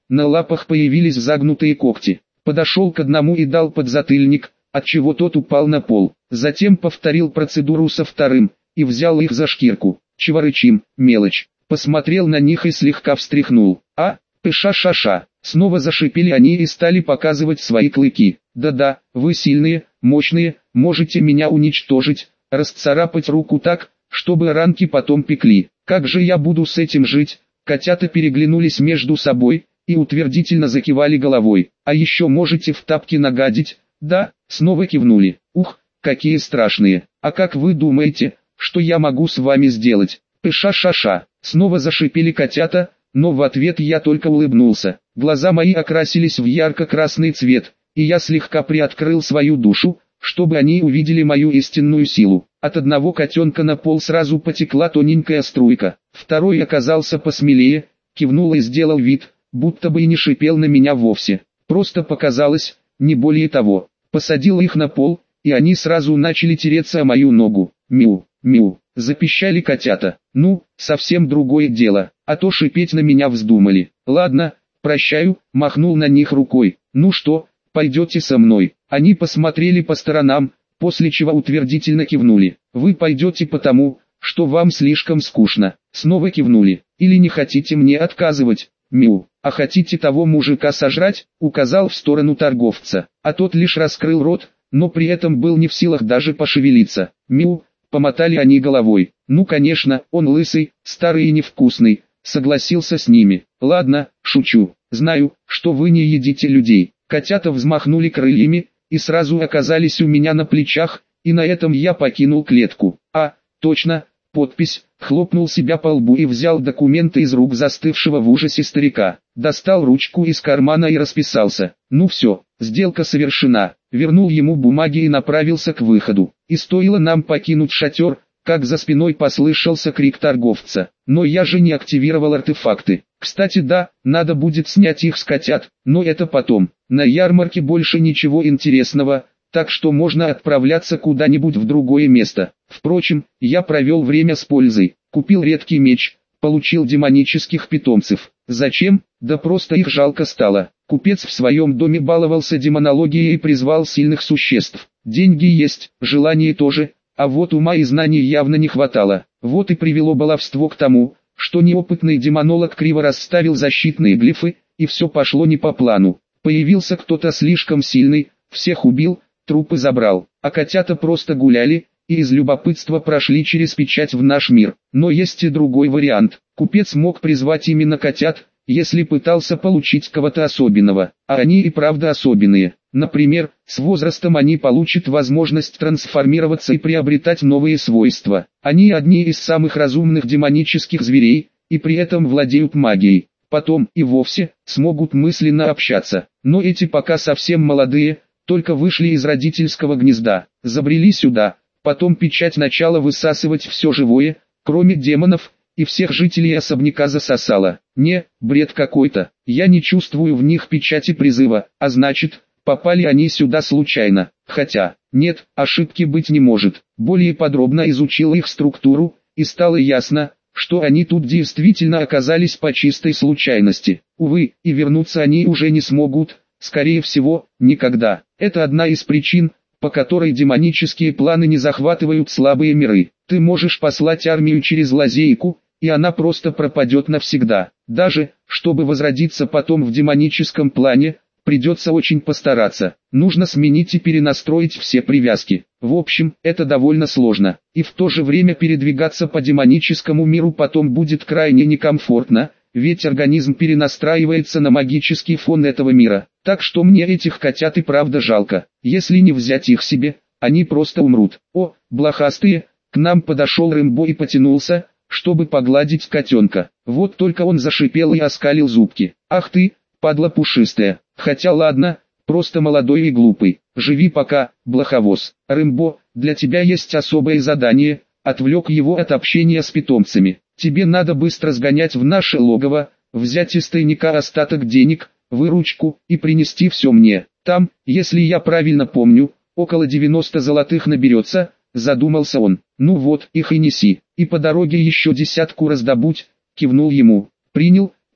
на лапах появились загнутые когти. Подошел к одному и дал подзатыльник, отчего тот упал на пол. Затем повторил процедуру со вторым, и взял их за шкирку. Чего рычим, мелочь. Посмотрел на них и слегка встряхнул. А, пыша-ша-ша. Снова зашипели они и стали показывать свои клыки. Да-да, вы сильные, мощные, можете меня уничтожить, расцарапать руку так, чтобы ранки потом пекли. Как же я буду с этим жить? Котята переглянулись между собой и утвердительно закивали головой. А еще можете в тапки нагадить? Да, снова кивнули. Ух, какие страшные. А как вы думаете, что я могу с вами сделать? Пыша-ша-ша. Снова зашипели котята, но в ответ я только улыбнулся. Глаза мои окрасились в ярко-красный цвет, и я слегка приоткрыл свою душу, чтобы они увидели мою истинную силу. От одного котенка на пол сразу потекла тоненькая струйка. Второй оказался посмелее, кивнул и сделал вид, будто бы и не шипел на меня вовсе. Просто показалось, не более того. Посадил их на пол, и они сразу начали тереться о мою ногу. Мяу, мяу, запищали котята. Ну, совсем другое дело, а то шипеть на меня вздумали. Ладно, прощаю, махнул на них рукой. Ну что, пойдете со мной? Они посмотрели по сторонам, после чего утвердительно кивнули. Вы пойдете потому, что вам слишком скучно. Снова кивнули. Или не хотите мне отказывать? Мяу. А хотите того мужика сожрать? Указал в сторону торговца. А тот лишь раскрыл рот, но при этом был не в силах даже пошевелиться. Мяу. Помотали они головой. Ну конечно, он лысый, старый и невкусный. Согласился с ними. Ладно, шучу. Знаю, что вы не едите людей. Котята взмахнули крыльями и сразу оказались у меня на плечах, и на этом я покинул клетку. А, точно, подпись, хлопнул себя по лбу и взял документы из рук застывшего в ужасе старика. Достал ручку из кармана и расписался. Ну все, сделка совершена. Вернул ему бумаги и направился к выходу. И стоило нам покинуть шатер, как за спиной послышался крик торговца. Но я же не активировал артефакты. Кстати, да, надо будет снять их с котят, но это потом. На ярмарке больше ничего интересного, так что можно отправляться куда-нибудь в другое место. Впрочем, я провел время с пользой. Купил редкий меч, получил демонических питомцев. Зачем? Да просто их жалко стало. Купец в своем доме баловался демонологией и призвал сильных существ. Деньги есть, желание тоже, а вот ума и знаний явно не хватало. Вот и привело баловство к тому, что неопытный демонолог криво расставил защитные глифы, и все пошло не по плану. Появился кто-то слишком сильный, всех убил, трупы забрал, а котята просто гуляли, и из любопытства прошли через печать в наш мир. Но есть и другой вариант. Купец мог призвать именно котят, если пытался получить кого-то особенного, а они и правда особенные. Например, с возрастом они получат возможность трансформироваться и приобретать новые свойства. Они одни из самых разумных демонических зверей, и при этом владеют магией. Потом и вовсе смогут мысленно общаться. Но эти пока совсем молодые, только вышли из родительского гнезда, забрели сюда, потом печать начала высасывать все живое, кроме демонов, и всех жителей особняка засосала. Не, бред какой-то, я не чувствую в них печати призыва, а значит, попали они сюда случайно. Хотя, нет, ошибки быть не может. Более подробно изучил их структуру, и стало ясно, что они тут действительно оказались по чистой случайности. Увы, и вернуться они уже не смогут, скорее всего, никогда. Это одна из причин, по которой демонические планы не захватывают слабые миры. Ты можешь послать армию через лазейку, и она просто пропадет навсегда. Даже, чтобы возродиться потом в демоническом плане, придется очень постараться. Нужно сменить и перенастроить все привязки. В общем, это довольно сложно. И в то же время передвигаться по демоническому миру потом будет крайне некомфортно, ведь организм перенастраивается на магический фон этого мира. Так что мне этих котят и правда жалко. Если не взять их себе, они просто умрут. О, блохастые, к нам подошел Рэмбо и потянулся, чтобы погладить котенка. Вот только он зашипел и оскалил зубки. Ах ты, падла пушистая. Хотя ладно, просто молодой и глупый. Живи пока, блоховоз. Рэмбо, для тебя есть особое задание, отвлек его от общения с питомцами. Тебе надо быстро сгонять в наше логово, взять из тайника остаток денег, выручку и принести все мне. Там, если я правильно помню, около девяноста золотых наберется, задумался он. Ну вот, их и неси, и по дороге еще десятку раздобудь, кивнул ему. Принял,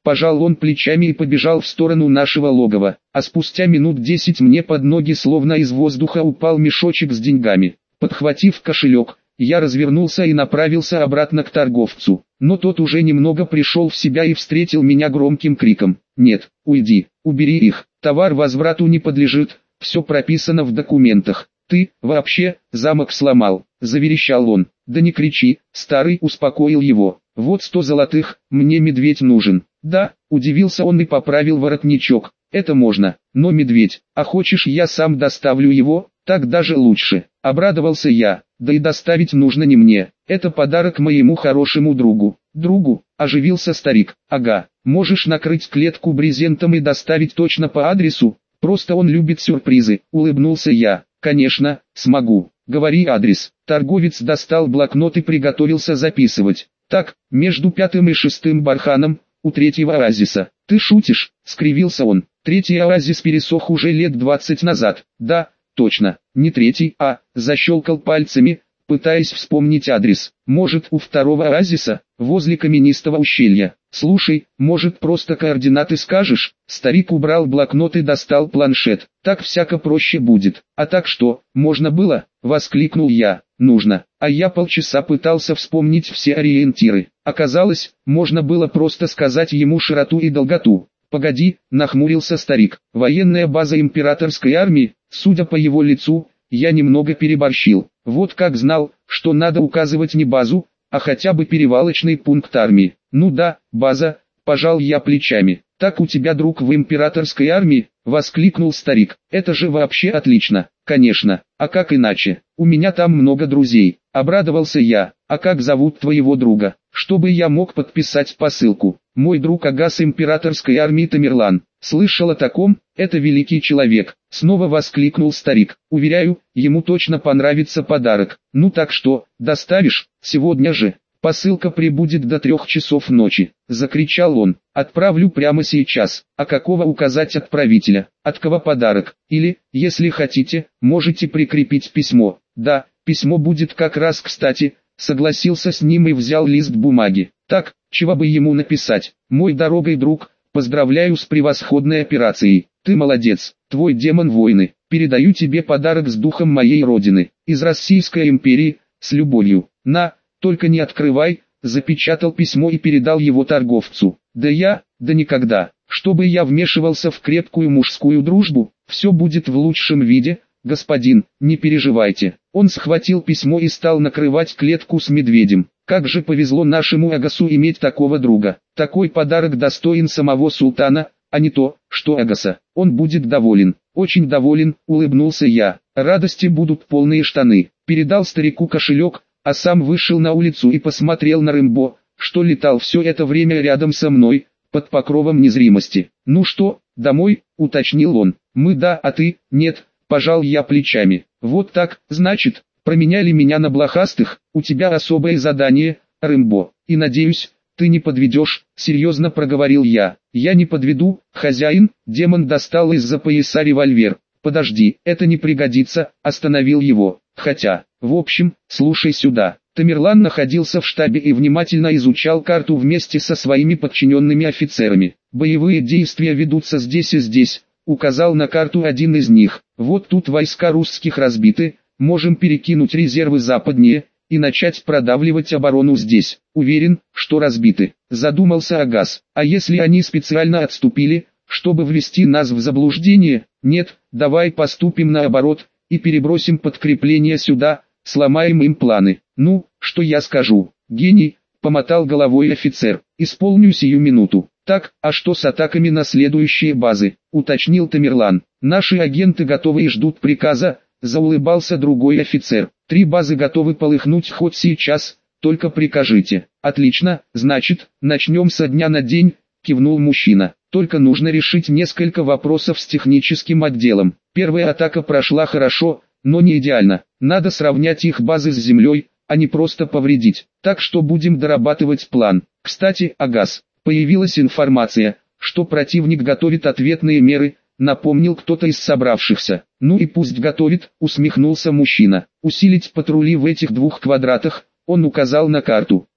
Пожал он плечами и побежал в сторону нашего логова, а спустя минут десять мне под ноги словно из воздуха упал мешочек с деньгами. Подхватив кошелек, я развернулся и направился обратно к торговцу, но тот уже немного пришел в себя и встретил меня громким криком: «Нет, уйди, убери их, товар возврату не подлежит, все прописано в документах, ты, вообще, замок сломал», — заверещал он. «Да не кричи», — старый успокоил его, «вот сто золотых, мне медведь нужен». «Да», — удивился он и поправил воротничок, «это можно, но медведь, а хочешь я сам доставлю его, так даже лучше». Обрадовался я, да и доставить нужно не мне, это подарок моему хорошему другу. «Другу?» — оживился старик. «Ага, можешь накрыть клетку брезентом и доставить точно по адресу, просто он любит сюрпризы», — улыбнулся я. «Конечно, смогу. Говори адрес». Торговец достал блокнот и приготовился записывать. «Так, между пятым и шестым барханом, у третьего оазиса». «Ты шутишь?» — скривился он. «Третий оазис пересох уже лет двадцать назад». «Да, точно, не третий, а...» — защелкал пальцами, пытаясь вспомнить адрес. «Может, у второго оазиса, возле каменистого ущелья. Слушай, может, просто координаты скажешь?» Старик убрал блокнот и достал планшет. «Так всяко проще будет». «А так что, можно было?» — воскликнул я. «Нужно». А я полчаса пытался вспомнить все ориентиры. Оказалось, можно было просто сказать ему широту и долготу. «Погоди», — нахмурился старик. «Военная база императорской армии», судя по его лицу, я немного переборщил. Вот как знал, что надо указывать не базу, а хотя бы перевалочный пункт армии. «Ну да, база», — пожал я плечами. «Так у тебя друг в императорской армии?» — воскликнул старик. «Это же вообще отлично». «Конечно, а как иначе? У меня там много друзей», — обрадовался я. «А как зовут твоего друга, чтобы я мог подписать посылку?» «Мой друг Агас императорской армии Тамерлан». «Слышал о таком? Это великий человек», — снова воскликнул старик. «Уверяю, ему точно понравится подарок». «Ну так что, доставишь, сегодня же?» «Посылка прибудет до трех часов ночи», — закричал он. «Отправлю прямо сейчас». «А какого указать отправителя? От кого подарок? Или, если хотите, можете прикрепить письмо». «Да, письмо будет как раз кстати», — согласился с ним и взял лист бумаги. «Так, чего бы ему написать? Мой дорогой друг, поздравляю с превосходной операцией. Ты молодец, твой демон войны. Передаю тебе подарок с духом моей родины, из Российской империи, с любовью. На, только не открывай», — запечатал письмо и передал его торговцу. «Да я, да никогда, чтобы я вмешивался в крепкую мужскую дружбу, все будет в лучшем виде, господин, не переживайте». Он схватил письмо и стал накрывать клетку с медведем. Как же повезло нашему Агасу иметь такого друга. Такой подарок достоин самого султана, а не то, что Агаса. Он будет доволен, очень доволен, улыбнулся я. Радости будут полные штаны. Передал старику кошелек, а сам вышел на улицу и посмотрел на Рэмбо, что летал все это время рядом со мной, под покровом незримости. «Ну что, домой?» — уточнил он. «Мы да, а ты?» «Нет», — пожал я плечами. «Вот так, значит, променяли меня на блохастых, у тебя особое задание, Рэмбо, и надеюсь, ты не подведешь», — серьезно проговорил я. «Я не подведу, хозяин», — демон достал из-за пояса револьвер. «Подожди, это не пригодится», — остановил его. «Хотя, в общем, слушай сюда». Тамерлан находился в штабе и внимательно изучал карту вместе со своими подчиненными офицерами. «Боевые действия ведутся здесь и здесь», — указал на карту один из них. «Вот тут войска русских разбиты, можем перекинуть резервы западнее и начать продавливать оборону здесь». «Уверен, что разбиты», — задумался Агас. «А если они специально отступили, чтобы ввести нас в заблуждение?» «Нет, давай поступим наоборот и перебросим подкрепление сюда, сломаем им планы». «Ну, что я скажу?» «Гений», — помотал головой офицер. «Исполню сию минуту». «Так, а что с атаками на следующие базы?» — уточнил Тамерлан. «Наши агенты готовы и ждут приказа», — заулыбался другой офицер. «Три базы готовы полыхнуть хоть сейчас, только прикажите». «Отлично, значит, начнем со дня на день», — кивнул мужчина. «Только нужно решить несколько вопросов с техническим отделом. Первая атака прошла хорошо, но не идеально. Надо сравнять их базы с землей, а не просто повредить. Так что будем дорабатывать план. Кстати, Агас, появилась информация, что противник готовит ответные меры», — напомнил кто-то из собравшихся. «Ну и пусть готовит», — усмехнулся мужчина. «Усилить патрули в этих двух квадратах», — он указал на карту.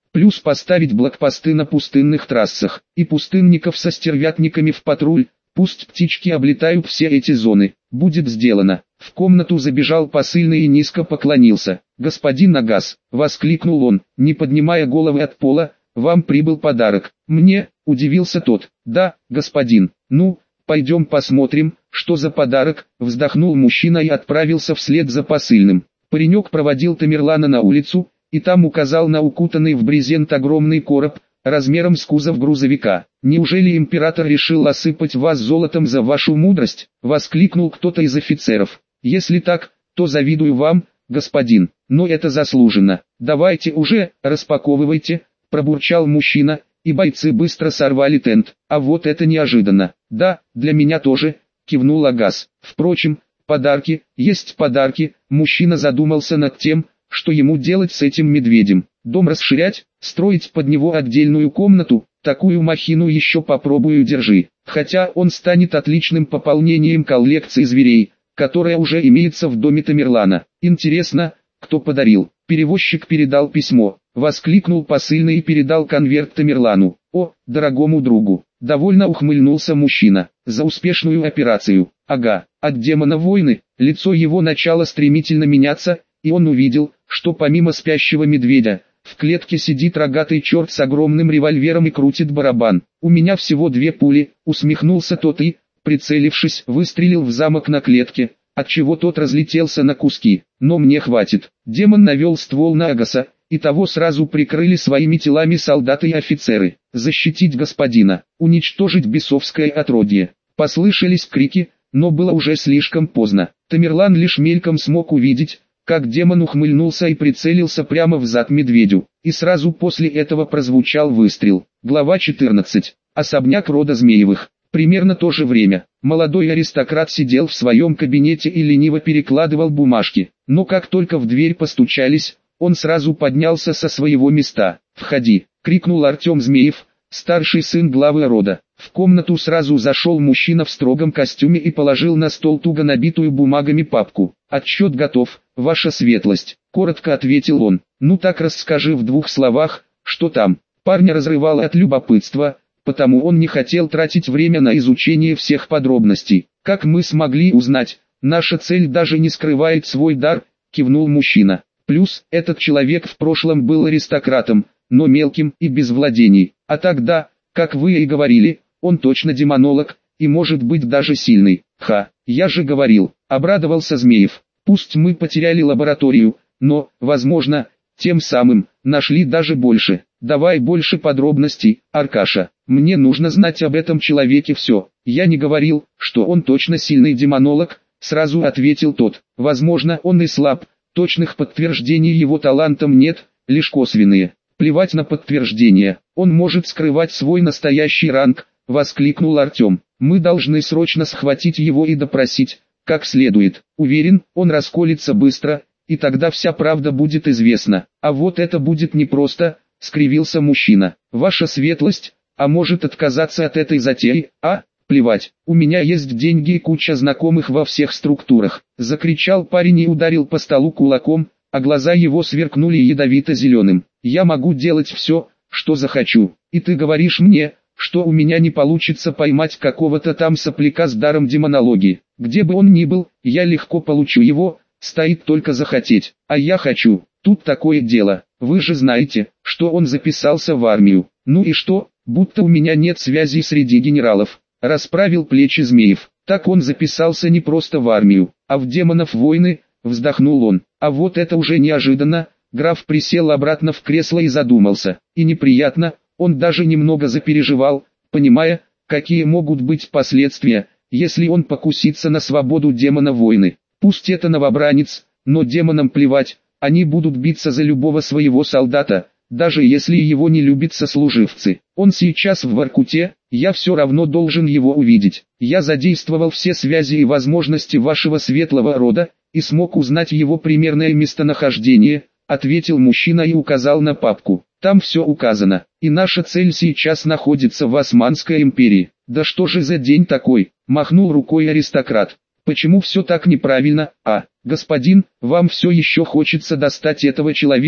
Плюс поставить блокпосты на пустынных трассах, и пустынников со стервятниками в патруль, пусть птички облетают все эти зоны. Будет сделано. В комнату забежал посыльный и низко поклонился. «Господин Агас», — воскликнул он, не поднимая головы от пола, — «вам прибыл подарок». «Мне?» — удивился тот. «Да, господин». «Ну, пойдем посмотрим, что за подарок», — вздохнул мужчина и отправился вслед за посыльным. Паренек проводил Тамерлана на улицу, и там указал на укутанный в брезент огромный короб, размером с кузов грузовика. «Неужели император решил осыпать вас золотом за вашу мудрость?» — воскликнул кто-то из офицеров. «Если так, то завидую вам, господин, но это заслуженно. Давайте уже, распаковывайте», — пробурчал мужчина, и бойцы быстро сорвали тент. «А вот это неожиданно». «Да, для меня тоже», — кивнул Агас. «Впрочем, подарки, есть подарки». Мужчина задумался над тем, что ему делать с этим медведем. Дом расширять, строить под него отдельную комнату, такую махину еще попробую держи. Хотя он станет отличным пополнением коллекции зверей, которая уже имеется в доме Тамерлана. Интересно, кто подарил? Перевозчик передал письмо. Воскликнул посыльный и передал конверт Тамерлану. «О, дорогому другу!» Довольно ухмыльнулся мужчина. «За успешную операцию». «Ага, от демона войны». Лицо его начало стремительно меняться, и он увидел, что помимо спящего медведя, в клетке сидит рогатый черт с огромным револьвером и крутит барабан. «У меня всего две пули», — усмехнулся тот и, прицелившись, выстрелил в замок на клетке, отчего тот разлетелся на куски. «Но мне хватит». Демон навел ствол на Агаса, и того сразу прикрыли своими телами солдаты и офицеры. «Защитить господина, уничтожить бесовское отродье». Послышались крики, но было уже слишком поздно. Тамерлан лишь мельком смог увидеть, как демон ухмыльнулся и прицелился прямо в зад медведю, и сразу после этого прозвучал выстрел. Глава четырнадцать. Особняк рода Змеевых. Примерно то же время, молодой аристократ сидел в своем кабинете и лениво перекладывал бумажки, но как только в дверь постучались, он сразу поднялся со своего места. «Входи!» — крикнул Артем Змеев, старший сын главы рода. В комнату сразу зашел мужчина в строгом костюме и положил на стол туго набитую бумагами папку. «Отчет готов, ваша светлость», — коротко ответил он. «Ну так расскажи в двух словах, что там». Парня разрывало от любопытства, потому он не хотел тратить время на изучение всех подробностей. «Как мы смогли узнать, наша цель даже не скрывает свой дар», — кивнул мужчина. «Плюс, этот человек в прошлом был аристократом, но мелким и без владений, а тогда, как вы и говорили, он точно демонолог, и может быть даже сильный». «Ха, я же говорил», — обрадовался Змеев. «Пусть мы потеряли лабораторию, но, возможно, тем самым, нашли даже больше. Давай больше подробностей, Аркаша, мне нужно знать об этом человеке все». «Я не говорил, что он точно сильный демонолог», — сразу ответил тот. «Возможно, он и слаб, точных подтверждений его талантам нет, лишь косвенные». «Плевать на подтверждения, он может скрывать свой настоящий ранг», — воскликнул Артем. «Мы должны срочно схватить его и допросить, как следует. Уверен, он расколется быстро, и тогда вся правда будет известна». «А вот это будет непросто», — скривился мужчина. «Ваша светлость, а может отказаться от этой затеи, а? Плевать, у меня есть деньги и куча знакомых во всех структурах», — закричал парень и ударил по столу кулаком, а глаза его сверкнули ядовито-зеленым. «Я могу делать все, что захочу, и ты говоришь мне, что у меня не получится поймать какого-то там сопляка с даром демонологии. Где бы он ни был, я легко получу его, стоит только захотеть, а я хочу. Тут такое дело, вы же знаете, что он записался в армию. Ну и что, будто у меня нет связей среди генералов». Расправил плечи Змеев. «Так он записался не просто в армию, а в демонов войны», — вздохнул он. «А вот это уже неожиданно». Граф присел обратно в кресло и задумался. И неприятно, он даже немного запереживал, понимая, какие могут быть последствия, если он покусится на свободу демона войны. Пусть это новобранец, но демонам плевать, они будут биться за любого своего солдата, даже если его не любят сослуживцы. Он сейчас в Воркуте, я все равно должен его увидеть. Я задействовал все связи и возможности вашего светлого рода, и смог узнать его примерное местонахождение», — ответил мужчина и указал на папку. «Там все указано, и наша цель сейчас находится в Османской империи». «Да что же за день такой?» — махнул рукой аристократ. «Почему все так неправильно, а, господин, вам все еще хочется достать этого человека?»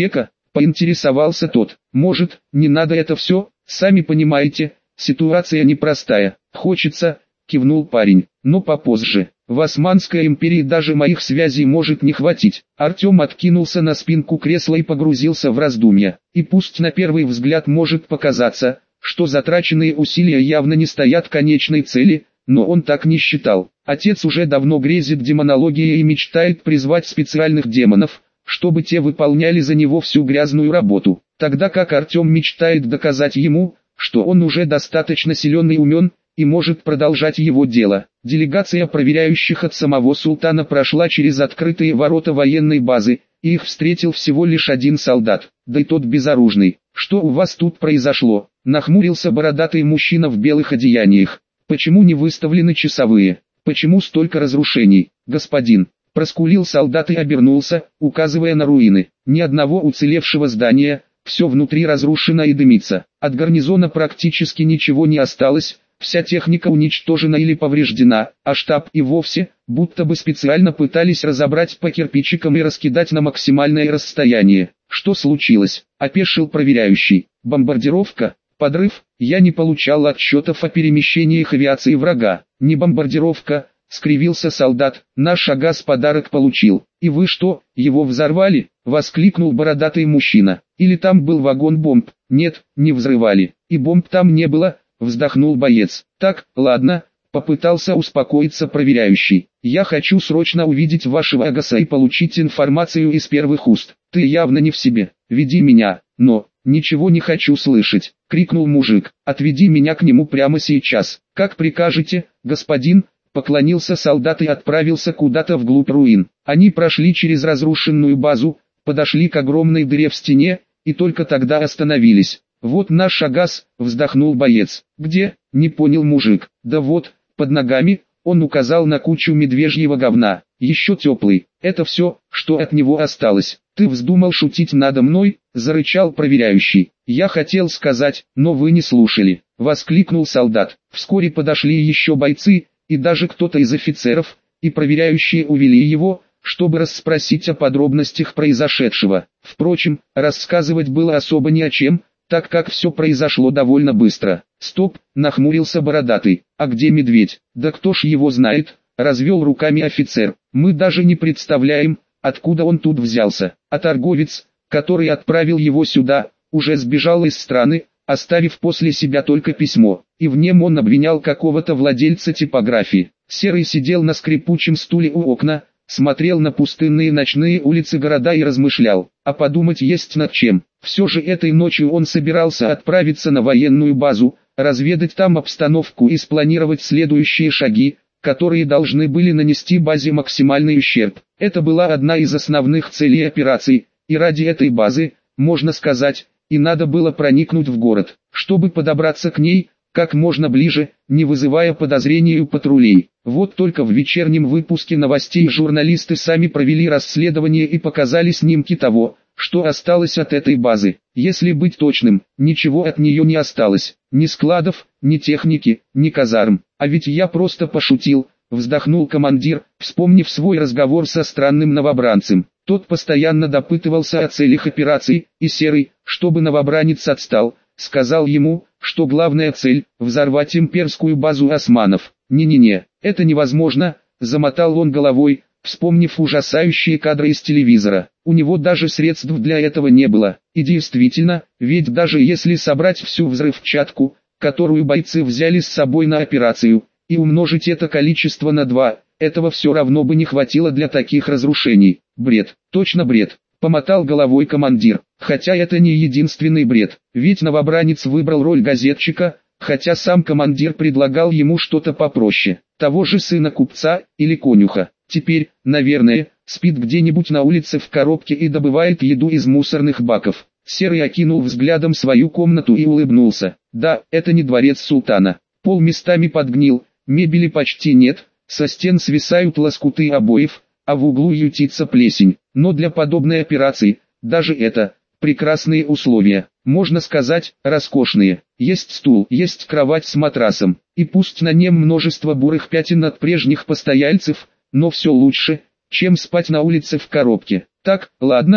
Поинтересовался тот. Может, не надо это все, сами понимаете, ситуация непростая. Хочется, кивнул парень, но попозже. В Османской империи даже моих связей может не хватить. Артем откинулся на спинку кресла и погрузился в раздумья. И пусть на первый взгляд может показаться, что затраченные усилия явно не стоят конечной цели, но он так не считал. Отец уже давно грезит демонологией и мечтает призвать специальных демонов, чтобы те выполняли за него всю грязную работу. Тогда как Артем мечтает доказать ему, что он уже достаточно силен и умен, и может продолжать его дело. Делегация проверяющих от самого султана прошла через открытые ворота военной базы, и их встретил всего лишь один солдат, да и тот безоружный. «Что у вас тут произошло?» — нахмурился бородатый мужчина в белых одеяниях. «Почему не выставлены часовые? Почему столько разрушений, господин?» Проскулил солдат и обернулся, указывая на руины. Ни одного уцелевшего здания, все внутри разрушено и дымится. От гарнизона практически ничего не осталось, вся техника уничтожена или повреждена, а штаб и вовсе, будто бы специально пытались разобрать по кирпичикам и раскидать на максимальное расстояние. «Что случилось?» – опешил проверяющий. «Бомбардировка? Подрыв? Я не получал отчетов о перемещениях авиации врага. Не бомбардировка», – скривился солдат. «Наш Агас подарок получил. И вы что, его взорвали?» – воскликнул бородатый мужчина. «Или там был вагон бомб?» «Нет, не взрывали. И бомб там не было», – вздохнул боец. «Так, ладно», – попытался успокоиться проверяющий. «Я хочу срочно увидеть вашего Агаса и получить информацию из первых уст. Ты явно не в себе. Веди меня». «Но, ничего не хочу слышать», — крикнул мужик. «Отведи меня к нему прямо сейчас». «Как прикажете, господин», — поклонился солдат и отправился куда-то вглубь руин. Они прошли через разрушенную базу, подошли к огромной дыре в стене, и только тогда остановились. «Вот наш Агас», — вздохнул боец. «Где?» — не понял мужик. «Да вот, под ногами», — он указал на кучу медвежьего говна. «Еще теплый. Это все, что от него осталось». «Ты вздумал шутить надо мной?» — зарычал проверяющий. «Я хотел сказать, но вы не слушали», — воскликнул солдат. Вскоре подошли еще бойцы, и даже кто-то из офицеров, и проверяющие увели его, чтобы расспросить о подробностях произошедшего. Впрочем, рассказывать было особо не о чем, так как все произошло довольно быстро. «Стоп», — нахмурился бородатый. «А где медведь?» «Да кто ж его знает?» — развел руками офицер. «Мы даже не представляем, откуда он тут взялся, а торговец, который отправил его сюда, уже сбежал из страны, оставив после себя только письмо, и в нем он обвинял какого-то владельца типографии». Серый сидел на скрипучем стуле у окна, смотрел на пустынные ночные улицы города и размышлял, а подумать есть над чем. Все же этой ночью он собирался отправиться на военную базу, разведать там обстановку и спланировать следующие шаги, которые должны были нанести базе максимальный ущерб. Это была одна из основных целей операции, и ради этой базы, можно сказать, и надо было проникнуть в город, чтобы подобраться к ней как можно ближе, не вызывая подозрений у патрулей. Вот только в вечернем выпуске новостей журналисты сами провели расследование и показали снимки того, что осталось от этой базы. Если быть точным, ничего от нее не осталось, ни складов, ни техники, ни казарм. «А ведь я просто пошутил», — вздохнул командир, вспомнив свой разговор со странным новобранцем. Тот постоянно допытывался о целях операции, и Серый, чтобы новобранец отстал, сказал ему, что главная цель — взорвать имперскую базу османов. «Не-не-не, это невозможно», — замотал он головой, вспомнив ужасающие кадры из телевизора. У него даже средств для этого не было. И действительно, ведь даже если собрать всю взрывчатку, которую бойцы взяли с собой на операцию, и умножить это количество на два, этого все равно бы не хватило для таких разрушений. Бред, точно бред, помотал головой командир. Хотя это не единственный бред, ведь новобранец выбрал роль газетчика, хотя сам командир предлагал ему что-то попроще, того же сына купца или конюха. Теперь, наверное, спит где-нибудь на улице в коробке и добывает еду из мусорных баков. Серый окинул взглядом свою комнату и улыбнулся. Да, это не дворец султана. Пол местами подгнил, мебели почти нет, со стен свисают лоскуты обоев, а в углу ютится плесень. Но для подобной операции, даже это, прекрасные условия, можно сказать, роскошные. Есть стул, есть кровать с матрасом, и пусть на нем множество бурых пятен от прежних постояльцев, но все лучше, чем спать на улице в коробке. Так, ладно,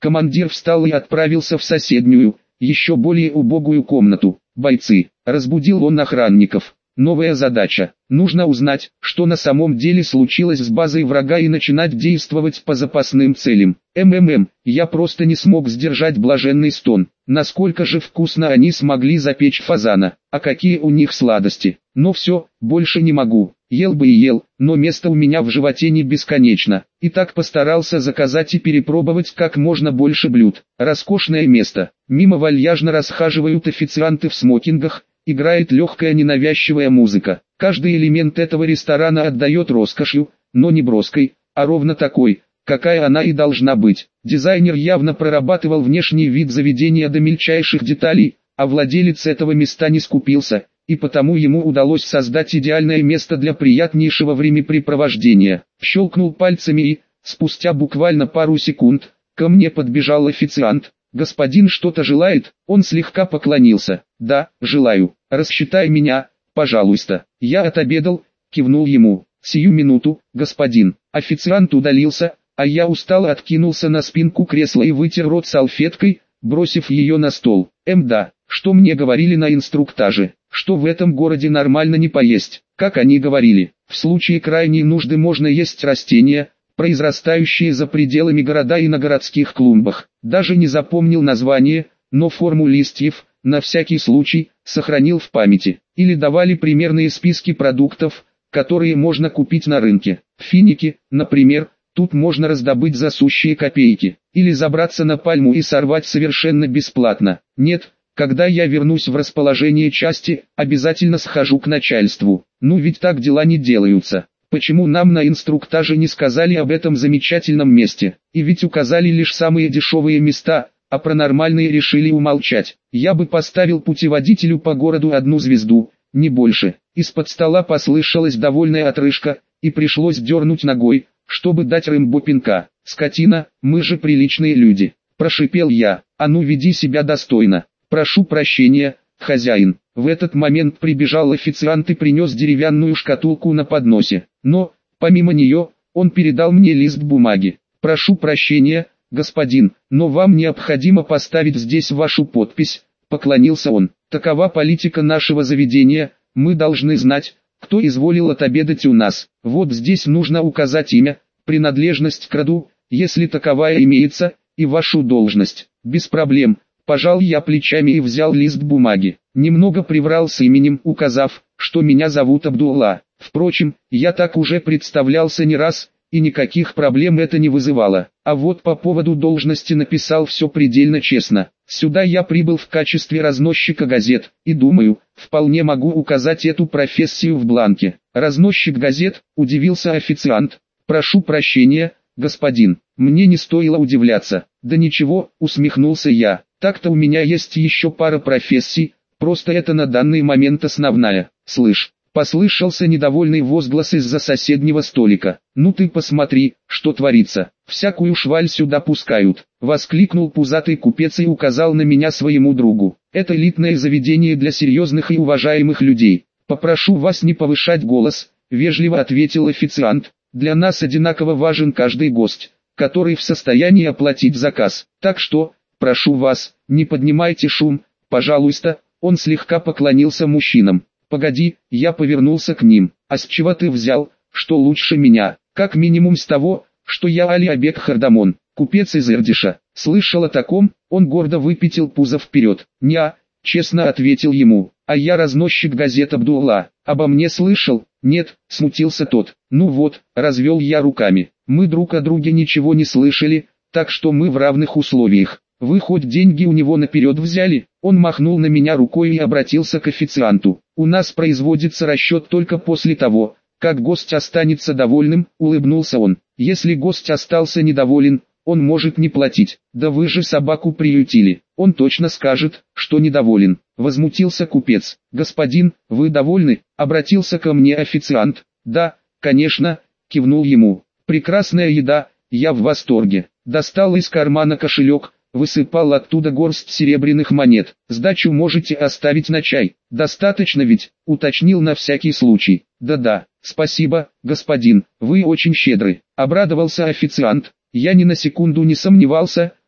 Командир встал и отправился в соседнюю, еще более убогую комнату. «Бойцы!» – разбудил он охранников. «Новая задача. Нужно узнать, что на самом деле случилось с базой врага и начинать действовать по запасным целям». МММ, я просто не смог сдержать блаженный стон. Насколько же вкусно они смогли запечь фазана, а какие у них сладости. Но все, больше не могу. Ел бы и ел, но место у меня в животе не бесконечно. И так постарался заказать и перепробовать как можно больше блюд. Роскошное место. Мимо вальяжно расхаживают официанты в смокингах, играет легкая ненавязчивая музыка. Каждый элемент этого ресторана отдает роскошью, но не броской, а ровно такой, какая она и должна быть. Дизайнер явно прорабатывал внешний вид заведения до мельчайших деталей, а владелец этого места не скупился, и потому ему удалось создать идеальное место для приятнейшего времяпрепровождения. Щелкнул пальцами и, спустя буквально пару секунд, ко мне подбежал официант. «Господин что-то желает?» Он слегка поклонился. «Да, желаю. Рассчитай меня, пожалуйста». Я отобедал, кивнул ему. «Сию минуту, господин». Официант удалился, а я устало откинулся на спинку кресла и вытер рот салфеткой, бросив ее на стол. Эм да, что мне говорили на инструктаже, что в этом городе нормально не поесть. Как они говорили, в случае крайней нужды можно есть растения, произрастающие за пределами города и на городских клумбах. Даже не запомнил название, но форму листьев, на всякий случай, сохранил в памяти. Или давали примерные списки продуктов, которые можно купить на рынке. Финики, например, тут можно раздобыть за сущие копейки. Или забраться на пальму и сорвать совершенно бесплатно. Нет, когда я вернусь в расположение части, обязательно схожу к начальству. Ну ведь так дела не делаются. Почему нам на инструктаже не сказали об этом замечательном месте? И ведь указали лишь самые дешевые места, а про нормальные решили умолчать. Я бы поставил путеводителю по городу одну звезду, не больше. Из-под стола послышалась довольная отрыжка, и пришлось дернуть ногой, чтобы дать Рэмбо пинка. «Скотина, мы же приличные люди», – прошипел я. «А ну веди себя достойно». «Прошу прощения, хозяин». В этот момент прибежал официант и принес деревянную шкатулку на подносе. Но, помимо нее, он передал мне лист бумаги. «Прошу прощения, господин, но вам необходимо поставить здесь вашу подпись», — поклонился он. «Такова политика нашего заведения, мы должны знать, кто изволил отобедать у нас. Вот здесь нужно указать имя, принадлежность к роду, если таковая имеется, и вашу должность». «Без проблем». Пожал я плечами и взял лист бумаги. Немного приврал с именем, указав, что меня зовут Абдулла. Впрочем, я так уже представлялся не раз, и никаких проблем это не вызывало. А вот по поводу должности написал все предельно честно. Сюда я прибыл в качестве разносчика газет, и думаю, вполне могу указать эту профессию в бланке. «Разносчик газет?» – удивился официант. «Прошу прощения, господин, мне не стоило удивляться». «Да ничего», – усмехнулся я. «Так-то у меня есть еще пара профессий, просто это на данный момент основная». «Слышь», – послышался недовольный возглас из-за соседнего столика. «Ну ты посмотри, что творится, всякую шваль сюда пускают», – воскликнул пузатый купец и указал на меня своему другу. «Это элитное заведение для серьезных и уважаемых людей. Попрошу вас не повышать голос», – вежливо ответил официант. «Для нас одинаково важен каждый гость, который в состоянии оплатить заказ. Так что, прошу вас, не поднимайте шум, пожалуйста». Он слегка поклонился мужчинам. «Погоди», я повернулся к ним. «А с чего ты взял, что лучше меня?» «Как минимум с того, что я Алибек Хардамон, купец из Ирдиша». «Слышал о таком?» Он гордо выпятил пузо вперед. «Ня», честно ответил ему. «А я разносчик газет Абдулла. Обо мне слышал?» «Нет», смутился тот. «Ну вот», развел я руками. «Мы друг о друге ничего не слышали, так что мы в равных условиях. Вы хоть деньги у него наперед взяли?» Он махнул на меня рукой и обратился к официанту. «У нас производится расчет только после того, как гость останется довольным», улыбнулся он. «Если гость остался недоволен, он может не платить». «Да вы же собаку приютили, он точно скажет, что недоволен», возмутился купец. «Господин, вы довольны?» Обратился ко мне официант. «Да, конечно», кивнул ему. «Прекрасная еда, я в восторге». Достал из кармана кошелек, высыпал оттуда горсть серебряных монет. «Сдачу можете оставить на чай». «Достаточно ведь?» уточнил на всякий случай. «Да-да, спасибо, господин, вы очень щедры», обрадовался официант. Я ни на секунду не сомневался,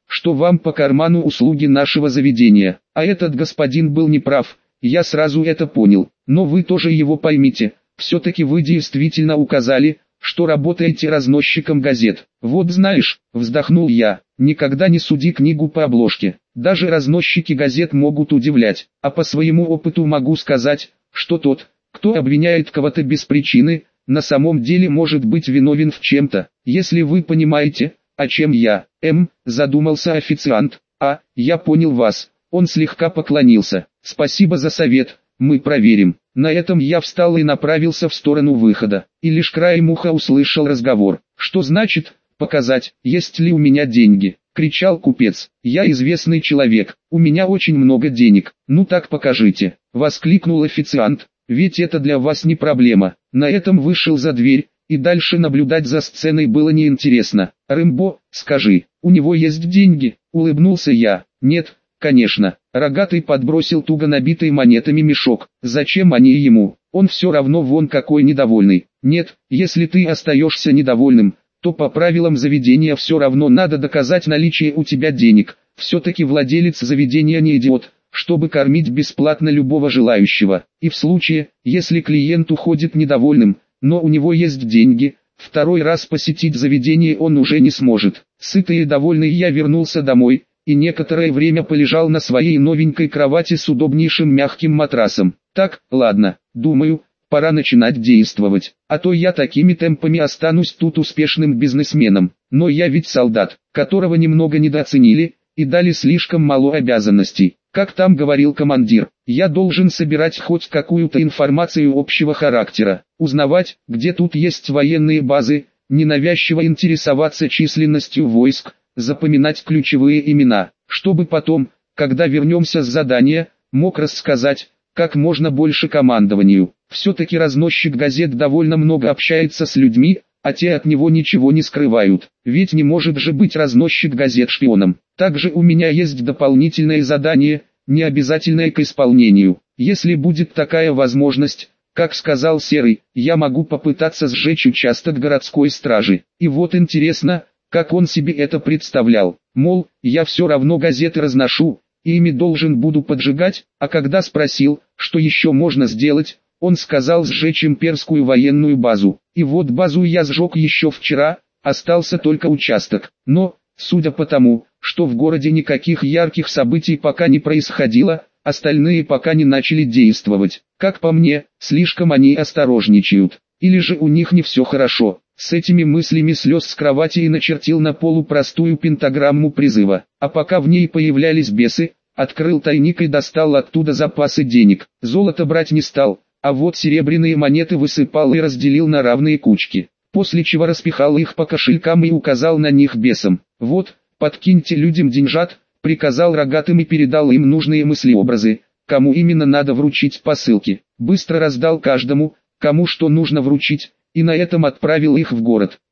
что вам по карману услуги нашего заведения. А этот господин был неправ, я сразу это понял, но вы тоже его поймите, все-таки вы действительно указали, что работаете разносчиком газет. Вот знаешь, вздохнул я, никогда не суди книгу по обложке, даже разносчики газет могут удивлять, а по своему опыту могу сказать, что тот, кто обвиняет кого-то без причины, на самом деле может быть виновен в чем-то, если вы понимаете, о чем я. М, задумался официант, а, я понял вас, он слегка поклонился, спасибо за совет, мы проверим. На этом я встал и направился в сторону выхода, и лишь краем уха услышал разговор. Что значит, показать, есть ли у меня деньги? Кричал купец. Я известный человек, у меня очень много денег, ну так покажите. Воскликнул официант, ведь это для вас не проблема. На этом вышел за дверь, и дальше наблюдать за сценой было неинтересно. Рэмбо, скажи, у него есть деньги? Улыбнулся я. Нет, конечно. Рогатый подбросил туго набитый монетами мешок. Зачем они ему? Он все равно вон какой недовольный. Нет, если ты остаешься недовольным, то по правилам заведения все равно надо доказать наличие у тебя денег. Все-таки владелец заведения не идиот, чтобы кормить бесплатно любого желающего. И в случае, если клиент уходит недовольным, но у него есть деньги, второй раз посетить заведение он уже не сможет. Сытый и довольный я вернулся домой, и некоторое время полежал на своей новенькой кровати с удобнейшим мягким матрасом. Так, ладно, думаю, пора начинать действовать, а то я такими темпами останусь тут успешным бизнесменом. Но я ведь солдат, которого немного недооценили, и дали слишком мало обязанностей. Как там говорил командир, я должен собирать хоть какую-то информацию общего характера, узнавать, где тут есть военные базы, ненавязчиво интересоваться численностью войск, запоминать ключевые имена, чтобы потом, когда вернемся с задания, мог рассказать, как можно больше командованию. Все-таки разносчик газет довольно много общается с людьми, а те от него ничего не скрывают, ведь не может же быть разносчик газет шпионом. Также у меня есть дополнительное задание, не обязательное к исполнению. Если будет такая возможность, как сказал Серый, я могу попытаться сжечь участок городской стражи. И вот интересно, как он себе это представлял, мол, я все равно газеты разношу, и ими должен буду поджигать, а когда спросил, что еще можно сделать, он сказал сжечь имперскую военную базу. И вот базу я сжег еще вчера, остался только участок. Но, судя по тому, что в городе никаких ярких событий пока не происходило, остальные пока не начали действовать. Как по мне, слишком они осторожничают. Или же у них не все хорошо. С этими мыслями слез с кровати и начертил на полу простую пентаграмму призыва. А пока в ней появлялись бесы, открыл тайник и достал оттуда запасы денег. Золото брать не стал, а вот серебряные монеты высыпал и разделил на равные кучки. После чего распихал их по кошелькам и указал на них бесам. Вот, подкиньте людям деньжат, приказал рогатым и передал им нужные мыслеобразы, кому именно надо вручить посылки. Быстро раздал каждому, кому что нужно вручить, и на этом отправил их в город.